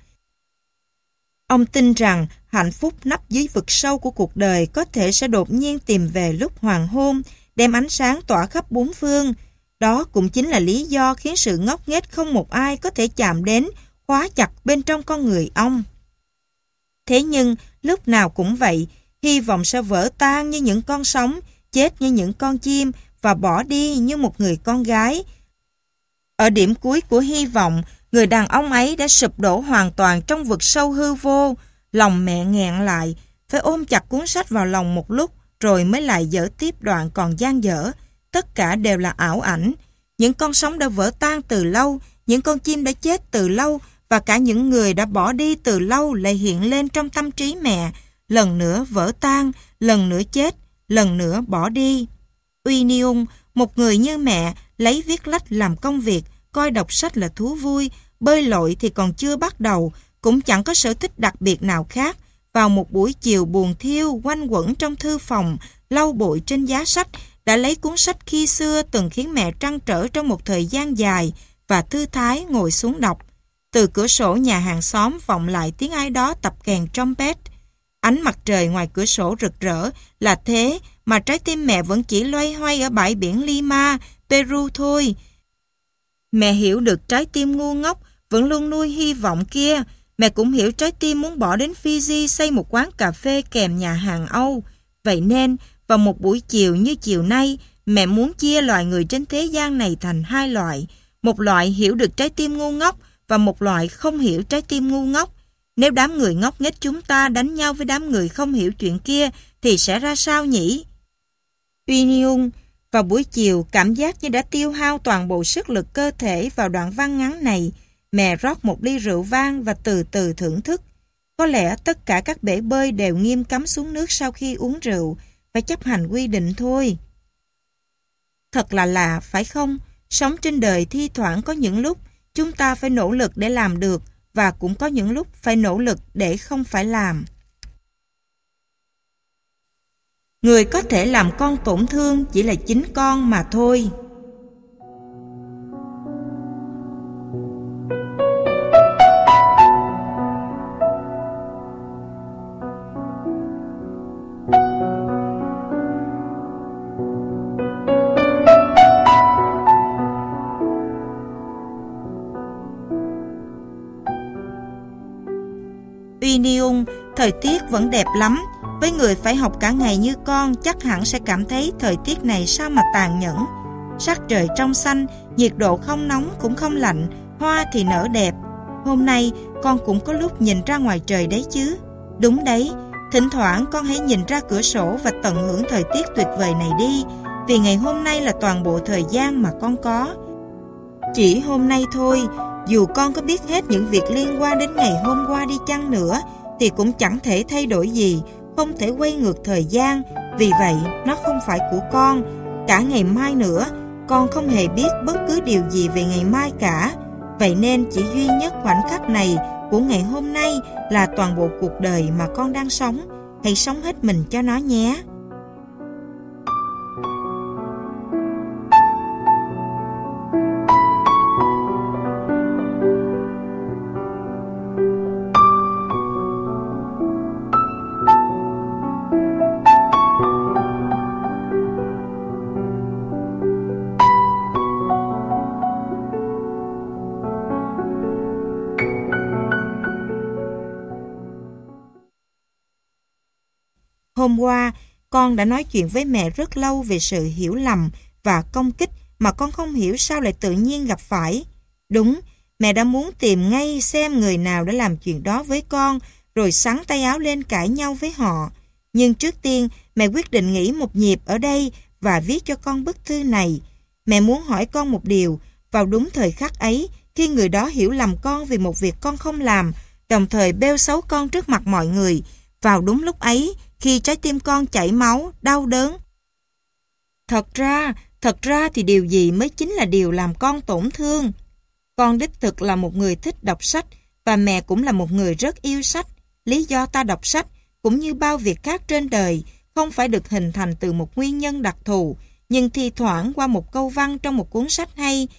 Ông tin rằng hạnh phúc nấp dưới vực sâu của cuộc đời có thể sẽ đột nhiên tìm về lúc hoàng hôn, đem ánh sáng tỏa khắp bốn phương. Đó cũng chính là lý do khiến sự ngốc nghếch không một ai có thể chạm đến, khóa chặt bên trong con người ông. Thế nhưng, lúc nào cũng vậy, hy vọng sẽ vỡ tan như những con sóng, chết như những con chim và bỏ đi như một người con gái. Ở điểm cuối của hy vọng, người đàn ông ấy đã sụp đổ hoàn toàn trong vực sâu hư vô. Lòng mẹ nghẹn lại, phải ôm chặt cuốn sách vào lòng một lúc rồi mới lại dở tiếp đoạn còn dang dở. Tất cả đều là ảo ảnh. Những con sóng đã vỡ tan từ lâu, những con chim đã chết từ lâu và cả những người đã bỏ đi từ lâu lại hiện lên trong tâm trí mẹ. Lần nữa vỡ tan, lần nữa chết, lần nữa bỏ đi. Uy Niung, một người như mẹ, lấy viết lách làm công việc, coi đọc sách là thú vui, bơi lội thì còn chưa bắt đầu, cũng chẳng có sở thích đặc biệt nào khác. Vào một buổi chiều buồn thiêu, quanh quẩn trong thư phòng, lau bụi trên giá sách, đã lấy cuốn sách khi xưa từng khiến mẹ trăn trở trong một thời gian dài và thư thái ngồi xuống đọc. Từ cửa sổ nhà hàng xóm vọng lại tiếng ai đó tập kèn trumpet. Ánh mặt trời ngoài cửa sổ rực rỡ, là thế mà trái tim mẹ vẫn chỉ loay hoay ở bãi biển Lima, Peru thôi. Mẹ hiểu được trái tim ngu ngốc vẫn luôn nuôi hy vọng kia. Mẹ cũng hiểu trái tim muốn bỏ đến Fiji xây một quán cà phê kèm nhà hàng Âu. Vậy nên, vào một buổi chiều như chiều nay, mẹ muốn chia loài người trên thế gian này thành hai loại. Một loại hiểu được trái tim ngu ngốc và một loại không hiểu trái tim ngu ngốc. Nếu đám người ngốc nghếch chúng ta đánh nhau với đám người không hiểu chuyện kia thì sẽ ra sao nhỉ? Uy Nhung, vào buổi chiều cảm giác như đã tiêu hao toàn bộ sức lực cơ thể vào đoạn văn ngắn này. Mẹ rót một ly rượu vang và từ từ thưởng thức. Có lẽ tất cả các bể bơi đều nghiêm cấm xuống nước sau khi uống rượu, phải chấp hành quy định thôi. Thật là lạ, phải không? Sống trên đời thi thoảng có những lúc chúng ta phải nỗ lực để làm được và cũng có những lúc phải nỗ lực để không phải làm. Người có thể làm con tổn thương chỉ là chính con mà thôi. Uy Niung, thời tiết vẫn đẹp lắm. Với người phải học cả ngày như con, chắc hẳn sẽ cảm thấy thời tiết này sao mà tàn nhẫn. Sắc trời trong xanh, nhiệt độ không nóng cũng không lạnh, hoa thì nở đẹp. Hôm nay con cũng có lúc nhìn ra ngoài trời đấy chứ. Đúng đấy, thỉnh thoảng con hãy nhìn ra cửa sổ và tận hưởng thời tiết tuyệt vời này đi. Vì ngày hôm nay là toàn bộ thời gian mà con có. Chỉ hôm nay thôi, dù con có biết hết những việc liên quan đến ngày hôm qua đi chăng nữa, thì cũng chẳng thể thay đổi gì, không thể quay ngược thời gian. Vì vậy, nó không phải của con. Cả ngày mai nữa, con không hề biết bất cứ điều gì về ngày mai cả. Vậy nên chỉ duy nhất khoảnh khắc này của ngày hôm nay là toàn bộ cuộc đời mà con đang sống. Hãy sống hết mình cho nó nhé. Hôm qua, con đã nói chuyện với mẹ rất lâu về sự hiểu lầm và công kích mà con không hiểu sao lại tự nhiên gặp phải. Đúng, mẹ đã muốn tìm ngay xem người nào đã làm chuyện đó với con, rồi xắn tay áo lên cãi nhau với họ. Nhưng trước tiên, mẹ quyết định nghỉ một nhịp ở đây và viết cho con bức thư này. Mẹ muốn hỏi con một điều, vào đúng thời khắc ấy, khi người đó hiểu lầm con vì một việc con không làm, đồng thời bêu xấu con trước mặt mọi người, vào đúng lúc ấy, khi trái tim con chảy máu, đau đớn. Thật ra, thật ra thì điều gì mới chính là điều làm con tổn thương. Con đích thực là một người thích đọc sách và mẹ cũng là một người rất yêu sách. Lý do ta đọc sách, cũng như bao việc khác trên đời, không phải được hình thành từ một nguyên nhân đặc thù, nhưng thi thoảng qua một câu văn trong một cuốn sách hay,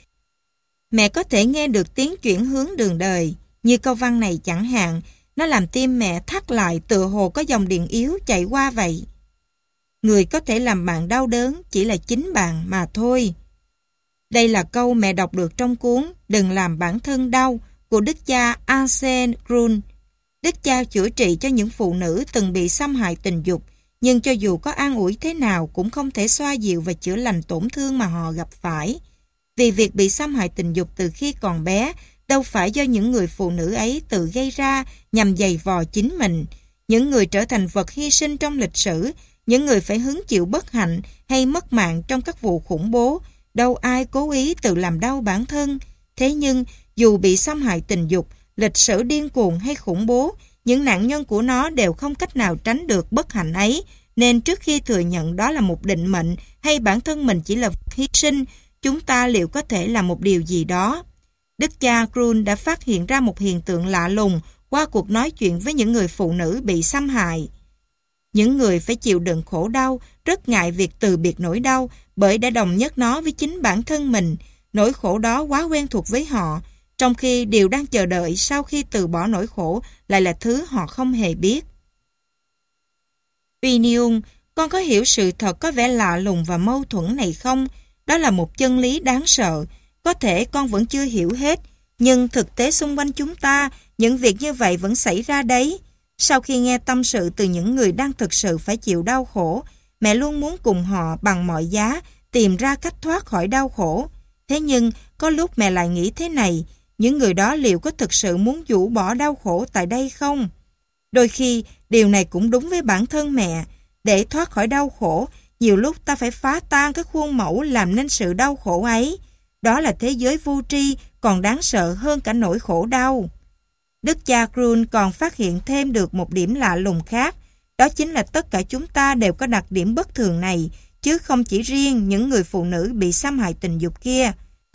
mẹ có thể nghe được tiếng chuyển hướng đường đời. Như câu văn này chẳng hạn, nó làm tim mẹ thắt lại tựa hồ có dòng điện yếu chạy qua vậy. Người có thể làm bạn đau đớn chỉ là chính bạn mà thôi. Đây là câu mẹ đọc được trong cuốn Đừng làm bản thân đau của đức cha Arsène Grun. Đức cha chữa trị cho những phụ nữ từng bị xâm hại tình dục, nhưng cho dù có an ủi thế nào cũng không thể xoa dịu và chữa lành tổn thương mà họ gặp phải. Vì việc bị xâm hại tình dục từ khi còn bé đâu phải do những người phụ nữ ấy tự gây ra nhằm giày vò chính mình. Những người trở thành vật hy sinh trong lịch sử, những người phải hứng chịu bất hạnh hay mất mạng trong các vụ khủng bố, đâu ai cố ý tự làm đau bản thân. Thế nhưng, dù bị xâm hại tình dục, lịch sử điên cuồng hay khủng bố, những nạn nhân của nó đều không cách nào tránh được bất hạnh ấy, nên trước khi thừa nhận đó là một định mệnh hay bản thân mình chỉ là vật hy sinh, chúng ta liệu có thể làm một điều gì đó? Đức cha Grun đã phát hiện ra một hiện tượng lạ lùng qua cuộc nói chuyện với những người phụ nữ bị xâm hại. Những người phải chịu đựng khổ đau rất ngại việc từ biệt nỗi đau bởi đã đồng nhất nó với chính bản thân mình. Nỗi khổ đó quá quen thuộc với họ, trong khi điều đang chờ đợi sau khi từ bỏ nỗi khổ lại là thứ họ không hề biết. Uy Niung, con có hiểu sự thật có vẻ lạ lùng và mâu thuẫn này không? Đó là một chân lý đáng sợ. Có thể con vẫn chưa hiểu hết, nhưng thực tế xung quanh chúng ta, những việc như vậy vẫn xảy ra đấy. Sau khi nghe tâm sự từ những người đang thực sự phải chịu đau khổ, mẹ luôn muốn cùng họ bằng mọi giá tìm ra cách thoát khỏi đau khổ. Thế nhưng, có lúc mẹ lại nghĩ thế này, những người đó liệu có thực sự muốn rũ bỏ đau khổ tại đây không? Đôi khi, điều này cũng đúng với bản thân mẹ. Để thoát khỏi đau khổ, nhiều lúc ta phải phá tan cái khuôn mẫu làm nên sự đau khổ ấy. Đó là thế giới vô tri còn đáng sợ hơn cả nỗi khổ đau. Đức cha Grun còn phát hiện thêm được một điểm lạ lùng khác. Đó chính là tất cả chúng ta đều có đặc điểm bất thường này, chứ không chỉ riêng những người phụ nữ bị xâm hại tình dục kia.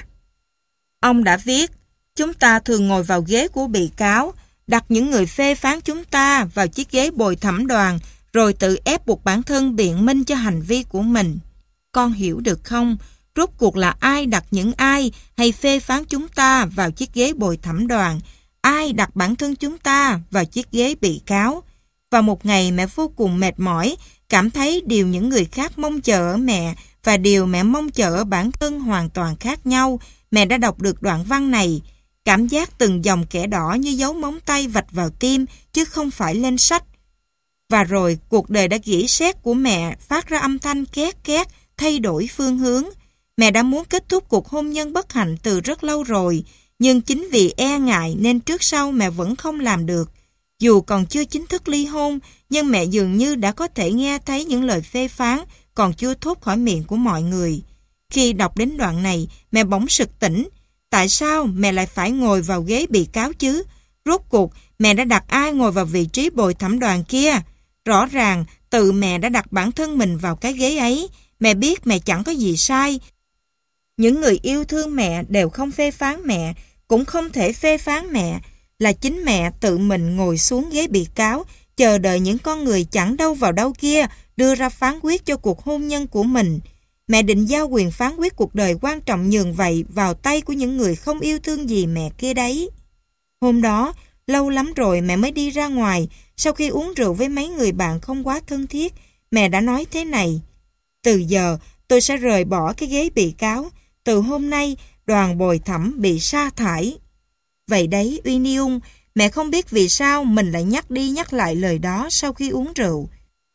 Ông đã viết, chúng ta thường ngồi vào ghế của bị cáo, đặt những người phê phán chúng ta vào chiếc ghế bồi thẩm đoàn, rồi tự ép buộc bản thân biện minh cho hành vi của mình. Con hiểu được không? Rốt cuộc là ai đặt những ai hay phê phán chúng ta vào chiếc ghế bồi thẩm đoàn? Ai đặt bản thân chúng ta vào chiếc ghế bị cáo? Vào một ngày mẹ vô cùng mệt mỏi, cảm thấy điều những người khác mong chờ ở mẹ và điều mẹ mong chờ ở bản thân hoàn toàn khác nhau. Mẹ đã đọc được đoạn văn này. Cảm giác từng dòng kẻ đỏ như dấu móng tay vạch vào tim, chứ không phải lên sách. Và rồi cuộc đời đã gỉ sét của mẹ phát ra âm thanh két két, thay đổi phương hướng. Mẹ đã muốn kết thúc cuộc hôn nhân bất hạnh từ rất lâu rồi, nhưng chính vì e ngại nên trước sau mẹ vẫn không làm được. Dù còn chưa chính thức ly hôn, nhưng mẹ dường như đã có thể nghe thấy những lời phê phán còn chưa thốt khỏi miệng của mọi người. Khi đọc đến đoạn này, mẹ bỗng sực tỉnh. Tại sao mẹ lại phải ngồi vào ghế bị cáo chứ? Rốt cuộc, mẹ đã đặt ai ngồi vào vị trí bồi thẩm đoàn kia? Rõ ràng, tự mẹ đã đặt bản thân mình vào cái ghế ấy. Mẹ biết mẹ chẳng có gì sai. Những người yêu thương mẹ đều không phê phán mẹ, cũng không thể phê phán mẹ. Là chính mẹ tự mình ngồi xuống ghế bị cáo, chờ đợi những con người chẳng đâu vào đâu kia đưa ra phán quyết cho cuộc hôn nhân của mình. Mẹ định giao quyền phán quyết cuộc đời quan trọng nhường vậy vào tay của những người không yêu thương gì mẹ kia đấy. Hôm đó, lâu lắm rồi mẹ mới đi ra ngoài, sau khi uống rượu với mấy người bạn không quá thân thiết, mẹ đã nói thế này: từ giờ, tôi sẽ rời bỏ cái ghế bị cáo. Từ hôm nay, đoàn bồi thẩm bị sa thải. Vậy đấy, Uy Ung, mẹ không biết vì sao mình lại nhắc đi nhắc lại lời đó sau khi uống rượu.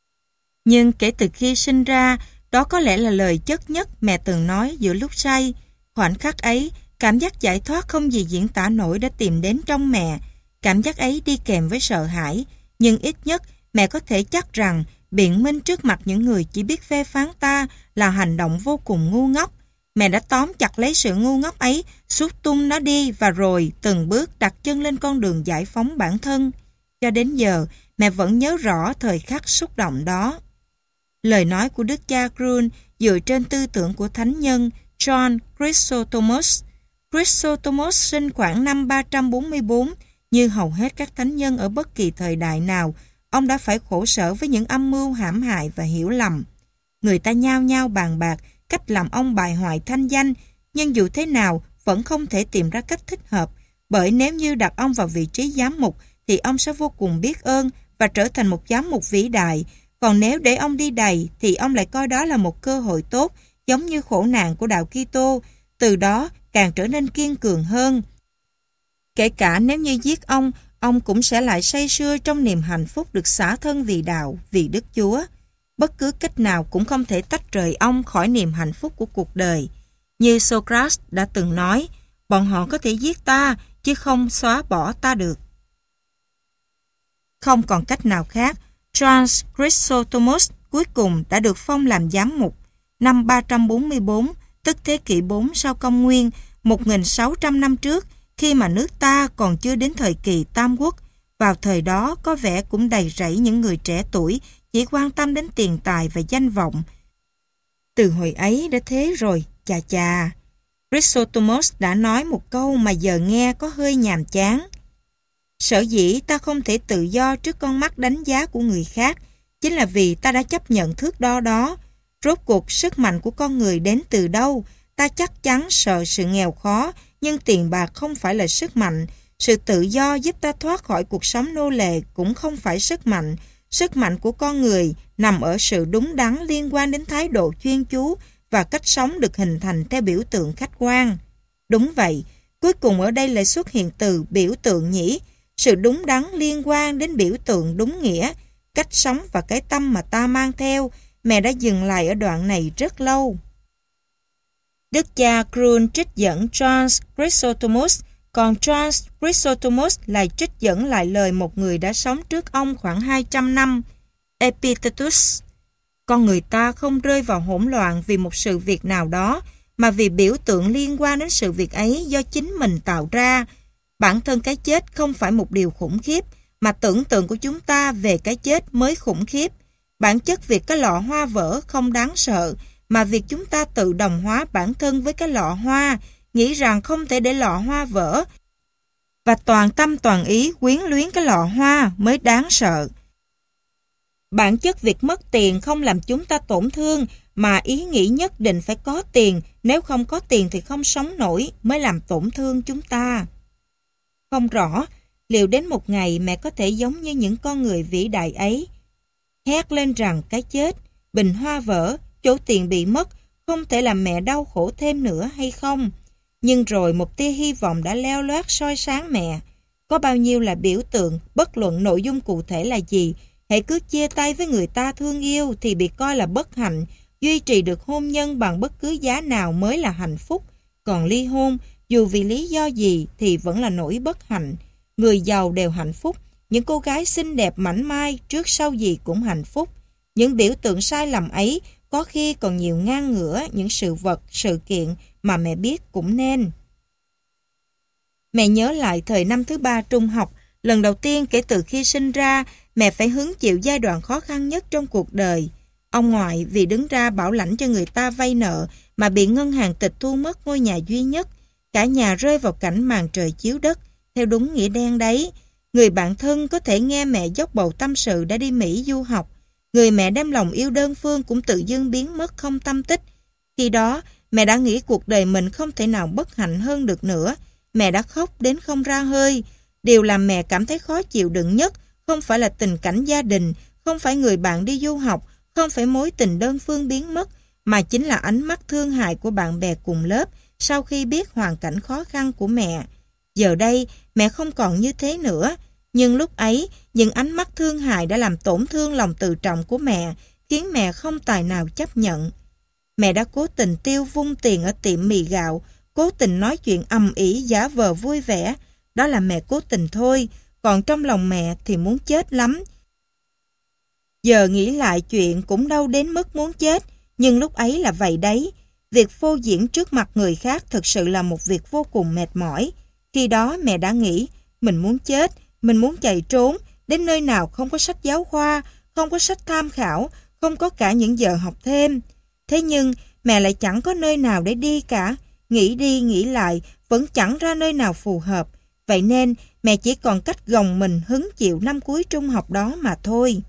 Nhưng kể từ khi sinh ra, đó có lẽ là lời chất nhất mẹ từng nói giữa lúc say. Khoảnh khắc ấy, cảm giác giải thoát không gì diễn tả nổi đã tìm đến trong mẹ. Cảm giác ấy đi kèm với sợ hãi, nhưng ít nhất mẹ có thể chắc rằng biện minh trước mặt những người chỉ biết phê phán ta là hành động vô cùng ngu ngốc. Mẹ đã tóm chặt lấy sự ngu ngốc ấy, xúc tung nó đi và rồi từng bước đặt chân lên con đường giải phóng bản thân. Cho đến giờ, mẹ vẫn nhớ rõ thời khắc xúc động đó. Lời nói của Đức cha Grun dựa trên tư tưởng của thánh nhân John Chrysostomus. Chrysostomus sinh khoảng năm ba trăm bốn mươi tư. Như hầu hết các thánh nhân ở bất kỳ thời đại nào, ông đã phải khổ sở với những âm mưu hãm hại và hiểu lầm. Người ta nhao nhao bàn bạc cách làm ông bại hoại thanh danh, nhưng dù thế nào vẫn không thể tìm ra cách thích hợp, bởi nếu như đặt ông vào vị trí giám mục thì ông sẽ vô cùng biết ơn và trở thành một giám mục vĩ đại. Còn nếu để ông đi đầy thì ông lại coi đó là một cơ hội tốt, giống như khổ nạn của đạo Kitô, từ đó càng trở nên kiên cường hơn. Kể cả nếu như giết ông, ông cũng sẽ lại say sưa trong niềm hạnh phúc được xả thân vì đạo, vì Đức Chúa. Bất cứ cách nào cũng không thể tách rời ông khỏi niềm hạnh phúc của cuộc đời. Như Socrates đã từng nói, bọn họ có thể giết ta, chứ không xóa bỏ ta được. Không còn cách nào khác, John Chrysostomus cuối cùng đã được phong làm giám mục. Năm ba trăm bốn mươi tư, tức thế kỷ bốn sau công nguyên, một nghìn sáu trăm năm trước, khi mà nước ta còn chưa đến thời kỳ Tam Quốc. Vào thời đó có vẻ cũng đầy rẫy những người trẻ tuổi chỉ quan tâm đến tiền tài và danh vọng. Từ hồi ấy đã thế rồi, chà chà. Chrysostomus đã nói một câu mà giờ nghe có hơi nhàm chán. Sở dĩ ta không thể tự do trước con mắt đánh giá của người khác, chính là vì ta đã chấp nhận thước đo đó. Rốt cuộc sức mạnh của con người đến từ đâu? Ta chắc chắn sợ sự nghèo khó, nhưng tiền bạc không phải là sức mạnh. Sự tự do giúp ta thoát khỏi cuộc sống nô lệ cũng không phải sức mạnh. Sức mạnh của con người nằm ở sự đúng đắn liên quan đến thái độ chuyên chú và cách sống được hình thành theo biểu tượng khách quan. Đúng vậy, cuối cùng ở đây lại xuất hiện từ biểu tượng nhỉ. Sự đúng đắn liên quan đến biểu tượng đúng nghĩa, cách sống và cái tâm mà ta mang theo. mẹ đã dừng lại ở đoạn này rất lâu. Đức cha Grun trích dẫn John Chrysostomus, còn John Chrysostomus lại trích dẫn lại lời một người đã sống trước ông khoảng hai trăm năm, Epictetus. Con người ta không rơi vào hỗn loạn vì một sự việc nào đó, mà vì biểu tượng liên quan đến sự việc ấy do chính mình tạo ra. Bản thân cái chết không phải một điều khủng khiếp, mà tưởng tượng của chúng ta về cái chết mới khủng khiếp. Bản chất việc cái lọ hoa vỡ không đáng sợ, mà việc chúng ta tự đồng hóa bản thân với cái lọ hoa, nghĩ rằng không thể để lọ hoa vỡ, và toàn tâm toàn ý quyến luyến cái lọ hoa mới đáng sợ. Bản chất việc mất tiền không làm chúng ta tổn thương, mà ý nghĩ nhất định phải có tiền, nếu không có tiền thì không sống nổi, mới làm tổn thương chúng ta. Không rõ, liệu đến một ngày mẹ có thể giống như những con người vĩ đại ấy, hét lên rằng cái chết, bình hoa vỡ, chỗ tiền bị mất, không thể làm mẹ đau khổ thêm nữa hay không? Nhưng rồi một tia hy vọng đã leo loét soi sáng mẹ. Có bao nhiêu là biểu tượng, bất luận nội dung cụ thể là gì, hãy cứ chia tay với người ta thương yêu thì bị coi là bất hạnh. Duy trì được hôn nhân bằng bất cứ giá nào mới là hạnh phúc. Còn ly hôn, dù vì lý do gì thì vẫn là nỗi bất hạnh. Người giàu đều hạnh phúc, những cô gái xinh đẹp mảnh mai trước sau gì cũng hạnh phúc. Những biểu tượng sai lầm ấy có khi còn nhiều ngang ngửa những sự vật, sự kiện mà mẹ biết cũng nên. Mẹ nhớ lại thời năm thứ ba trung học, lần đầu tiên kể từ khi sinh ra, mẹ phải hứng chịu giai đoạn khó khăn nhất trong cuộc đời. Ông ngoại vì đứng ra bảo lãnh cho người ta vay nợ mà bị ngân hàng tịch thu mất ngôi nhà duy nhất. Cả nhà rơi vào cảnh màn trời chiếu đất, theo đúng nghĩa đen đấy. Người bạn thân có thể nghe mẹ dốc bầu tâm sự đã đi Mỹ du học. Người mẹ đem lòng yêu đơn phương cũng tự dưng biến mất không tâm tích. Khi đó, mẹ đã nghĩ cuộc đời mình không thể nào bất hạnh hơn được nữa. Mẹ đã khóc đến không ra hơi. Điều làm mẹ cảm thấy khó chịu đựng nhất không phải là tình cảnh gia đình, không phải người bạn đi du học, không phải mối tình đơn phương biến mất, mà chính là ánh mắt thương hại của bạn bè cùng lớp sau khi biết hoàn cảnh khó khăn của mẹ. Giờ đây, mẹ không còn như thế nữa. Nhưng lúc ấy, những ánh mắt thương hại đã làm tổn thương lòng tự trọng của mẹ, khiến mẹ không tài nào chấp nhận. Mẹ đã cố tình tiêu vung tiền ở tiệm mì gạo, cố tình nói chuyện ầm ĩ giả vờ vui vẻ. Đó là mẹ cố tình thôi, còn trong lòng mẹ thì muốn chết lắm. Giờ nghĩ lại chuyện cũng đâu đến mức muốn chết, nhưng lúc ấy là vậy đấy. Việc phô diễn trước mặt người khác thực sự là một việc vô cùng mệt mỏi. Khi đó mẹ đã nghĩ, mình muốn chết, mình muốn chạy trốn, đến nơi nào không có sách giáo khoa, không có sách tham khảo, không có cả những giờ học thêm. Thế nhưng mẹ lại chẳng có nơi nào để đi cả, nghĩ đi nghĩ lại vẫn chẳng ra nơi nào phù hợp. Vậy nên mẹ chỉ còn cách gồng mình hứng chịu năm cuối trung học đó mà thôi.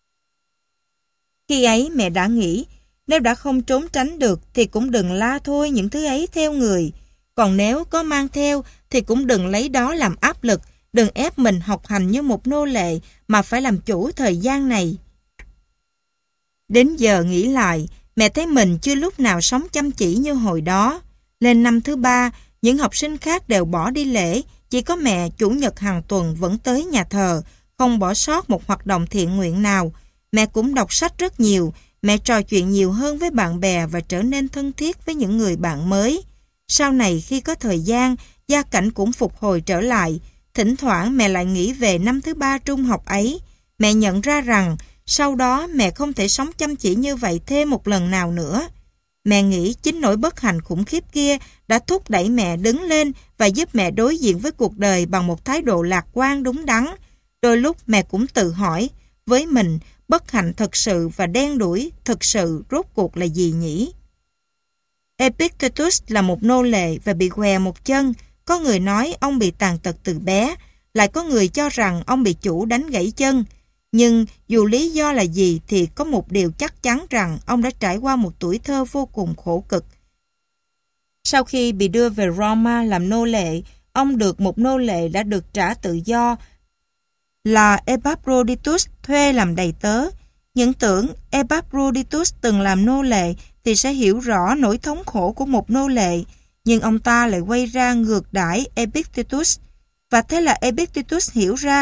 Khi ấy mẹ đã nghĩ, nếu đã không trốn tránh được thì cũng đừng la thôi những thứ ấy theo người. Còn nếu có mang theo thì cũng đừng lấy đó làm áp lực, đừng ép mình học hành như một nô lệ mà phải làm chủ thời gian này. Đến giờ nghĩ lại, mẹ thấy mình chưa lúc nào sống chăm chỉ như hồi đó. Lên năm thứ ba, những học sinh khác đều bỏ đi lễ, chỉ có mẹ chủ nhật hàng tuần vẫn tới nhà thờ, không bỏ sót một hoạt động thiện nguyện nào. Mẹ cũng đọc sách rất nhiều, mẹ trò chuyện nhiều hơn với bạn bè và trở nên thân thiết với những người bạn mới. Sau này khi có thời gian, gia cảnh cũng phục hồi trở lại. Thỉnh thoảng mẹ lại nghĩ về năm thứ ba trung học ấy. Mẹ nhận ra rằng sau đó mẹ không thể sống chăm chỉ như vậy thêm một lần nào nữa. Mẹ nghĩ chính nỗi bất hạnh khủng khiếp kia đã thúc đẩy mẹ đứng lên và giúp mẹ đối diện với cuộc đời bằng một thái độ lạc quan đúng đắn. Đôi lúc mẹ cũng tự hỏi, với mình, bất hạnh thật sự và đen đủi thật sự rốt cuộc là gì nhỉ? Epictetus là một nô lệ và bị què một chân. Có người nói ông bị tàn tật từ bé, lại có người cho rằng ông bị chủ đánh gãy chân. Nhưng dù lý do là gì thì có một điều chắc chắn rằng ông đã trải qua một tuổi thơ vô cùng khổ cực. Sau khi bị đưa về Roma làm nô lệ, ông được một nô lệ đã được trả tự do là Epaphroditus thuê làm đầy tớ. Những tưởng Epaphroditus từng làm nô lệ thì sẽ hiểu rõ nỗi thống khổ của một nô lệ, nhưng ông ta lại quay ra ngược đãi Epictetus. Và thế là Epictetus hiểu ra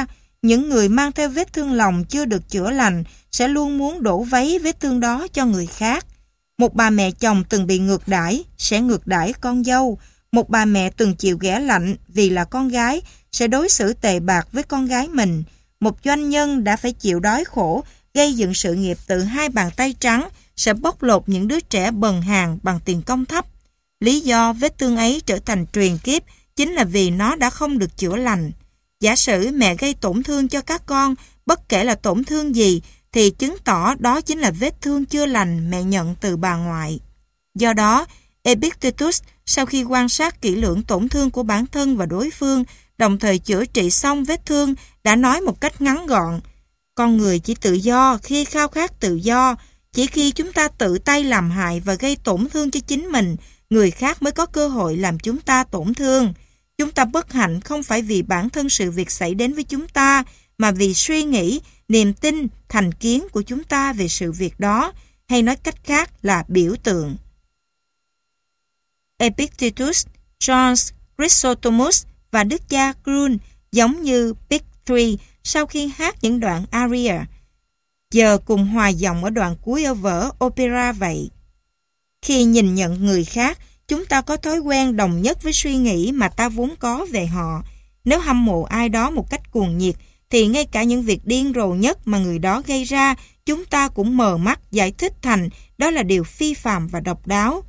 những người mang theo vết thương lòng chưa được chữa lành sẽ luôn muốn đổ vấy vết thương đó cho người khác. Một bà mẹ chồng từng bị ngược đãi sẽ ngược đãi con dâu. Một bà mẹ từng chịu ghẻ lạnh vì là con gái sẽ đối xử tệ bạc với con gái mình. Một doanh nhân đã phải chịu đói khổ, gây dựng sự nghiệp từ hai bàn tay trắng sẽ bóc lột những đứa trẻ bần hàn bằng tiền công thấp. Lý do vết thương ấy trở thành truyền kiếp chính là vì nó đã không được chữa lành. Giả sử mẹ gây tổn thương cho các con, bất kể là tổn thương gì, thì chứng tỏ đó chính là vết thương chưa lành mẹ nhận từ bà ngoại. Do đó, Epictetus sau khi quan sát kỹ lưỡng tổn thương của bản thân và đối phương, đồng thời chữa trị xong vết thương, đã nói một cách ngắn gọn: con người chỉ tự do khi khao khát tự do. Chỉ khi chúng ta tự tay làm hại và gây tổn thương cho chính mình, người khác mới có cơ hội làm chúng ta tổn thương. Chúng ta bất hạnh không phải vì bản thân sự việc xảy đến với chúng ta, mà vì suy nghĩ, niềm tin, thành kiến của chúng ta về sự việc đó, hay nói cách khác là biểu tượng. Epictetus, John Chrysostomus và đức cha Grun giống như Big Three sau khi hát những đoạn aria, giờ cùng hòa giọng ở đoạn cuối ở vở opera vậy. Khi nhìn nhận người khác, chúng ta có thói quen đồng nhất với suy nghĩ mà ta vốn có về họ. Nếu hâm mộ ai đó một cách cuồng nhiệt, thì ngay cả những việc điên rồ nhất mà người đó gây ra, chúng ta cũng mờ mắt giải thích thành đó là điều phi phàm và độc đáo.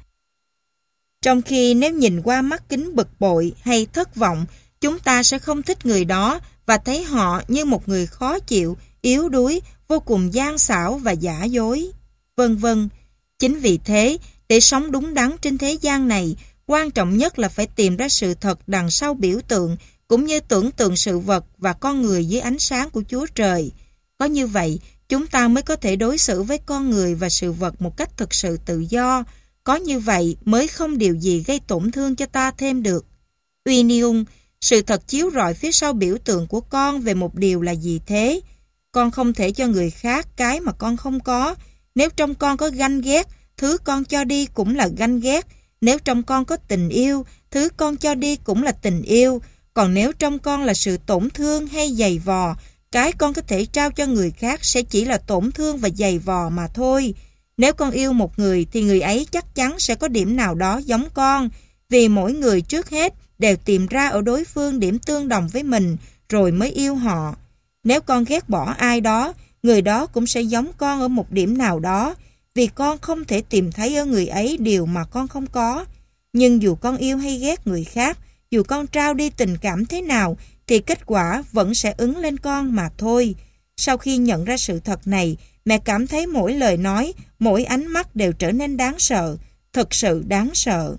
Trong khi nếu nhìn qua mắt kính bực bội hay thất vọng, chúng ta sẽ không thích người đó và thấy họ như một người khó chịu, yếu đuối, vô cùng gian xảo và giả dối, vân vân. Chính vì thế, để sống đúng đắn trên thế gian này, quan trọng nhất là phải tìm ra sự thật đằng sau biểu tượng, cũng như tưởng tượng sự vật và con người dưới ánh sáng của Chúa Trời. Có như vậy, chúng ta mới có thể đối xử với con người và sự vật một cách thực sự tự do. Có như vậy mới không điều gì gây tổn thương cho ta thêm được. Union, sự thật chiếu rọi phía sau biểu tượng của con về một điều là gì thế? Con không thể cho người khác cái mà con không có. Nếu trong con có ganh ghét, thứ con cho đi cũng là ganh ghét. Nếu trong con có tình yêu, thứ con cho đi cũng là tình yêu. Còn nếu trong con là sự tổn thương hay giày vò, cái con có thể trao cho người khác sẽ chỉ là tổn thương và giày vò mà thôi. Nếu con yêu một người thì người ấy chắc chắn sẽ có điểm nào đó giống con, vì mỗi người trước hết đều tìm ra ở đối phương điểm tương đồng với mình rồi mới yêu họ. Nếu con ghét bỏ ai đó, người đó cũng sẽ giống con ở một điểm nào đó, vì con không thể tìm thấy ở người ấy điều mà con không có. Nhưng dù con yêu hay ghét người khác, dù con trao đi tình cảm thế nào, thì kết quả vẫn sẽ ứng lên con mà thôi. Sau khi nhận ra sự thật này, mẹ cảm thấy mỗi lời nói, mỗi ánh mắt đều trở nên đáng sợ, thật sự đáng sợ.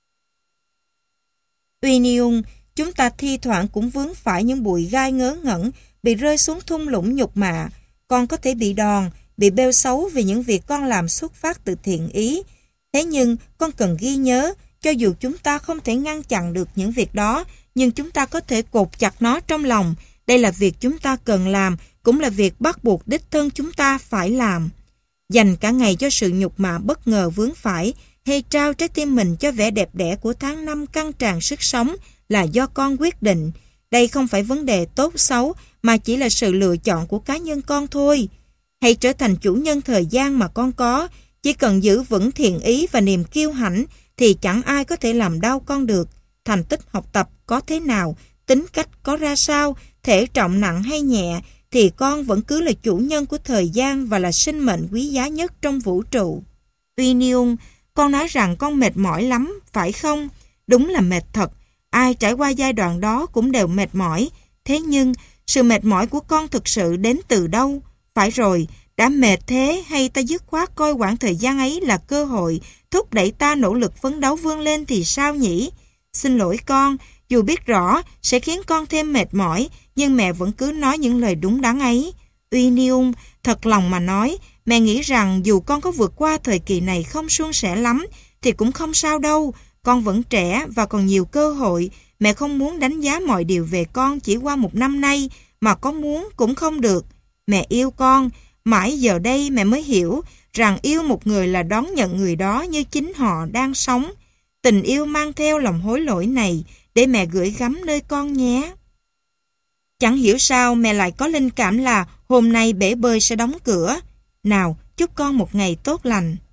Union, chúng ta thi thoảng cũng vướng phải những bụi gai ngớ ngẩn, bị rơi xuống thung lũng nhục mạ. Con có thể bị đòn, bị bêu xấu vì những việc con làm xuất phát từ thiện ý. Thế nhưng, con cần ghi nhớ, cho dù chúng ta không thể ngăn chặn được những việc đó, nhưng chúng ta có thể cột chặt nó trong lòng. Đây là việc chúng ta cần làm, cũng là việc bắt buộc đích thân chúng ta phải làm. Dành cả ngày cho sự nhục mạ bất ngờ vướng phải, hay trao trái tim mình cho vẻ đẹp đẽ của tháng năm căng tràn sức sống là do con quyết định. Đây không phải vấn đề tốt xấu, mà chỉ là sự lựa chọn của cá nhân con thôi. Hãy trở thành chủ nhân thời gian mà con có. Chỉ cần giữ vững thiện ý và niềm kiêu hãnh thì chẳng ai có thể làm đau con được. Thành tích học tập có thế nào, tính cách có ra sao, thể trọng nặng hay nhẹ, thì con vẫn cứ là chủ nhân của thời gian và là sinh mệnh quý giá nhất trong vũ trụ. Union, con nói rằng con mệt mỏi lắm, phải không? Đúng là mệt thật. Ai trải qua giai đoạn đó cũng đều mệt mỏi. Thế nhưng, sự mệt mỏi của con thực sự đến từ đâu? Phải rồi, đã mệt thế hay ta dứt khoát coi quãng thời gian ấy là cơ hội thúc đẩy ta nỗ lực phấn đấu vươn lên thì sao nhỉ? Xin lỗi con, dù biết rõ sẽ khiến con thêm mệt mỏi, nhưng mẹ vẫn cứ nói những lời đúng đắn ấy. Union, thật lòng mà nói, mẹ nghĩ rằng dù con có vượt qua thời kỳ này không suôn sẻ lắm, thì cũng không sao đâu. Con vẫn trẻ và còn nhiều cơ hội. Mẹ không muốn đánh giá mọi điều về con chỉ qua một năm nay, mà có muốn cũng không được. Mẹ yêu con. Mãi giờ đây mẹ mới hiểu rằng yêu một người là đón nhận người đó như chính họ đang sống. Tình yêu mang theo lòng hối lỗi này để mẹ gửi gắm nơi con nhé. Chẳng hiểu sao mẹ lại có linh cảm là hôm nay bể bơi sẽ đóng cửa. Nào, chúc con một ngày tốt lành.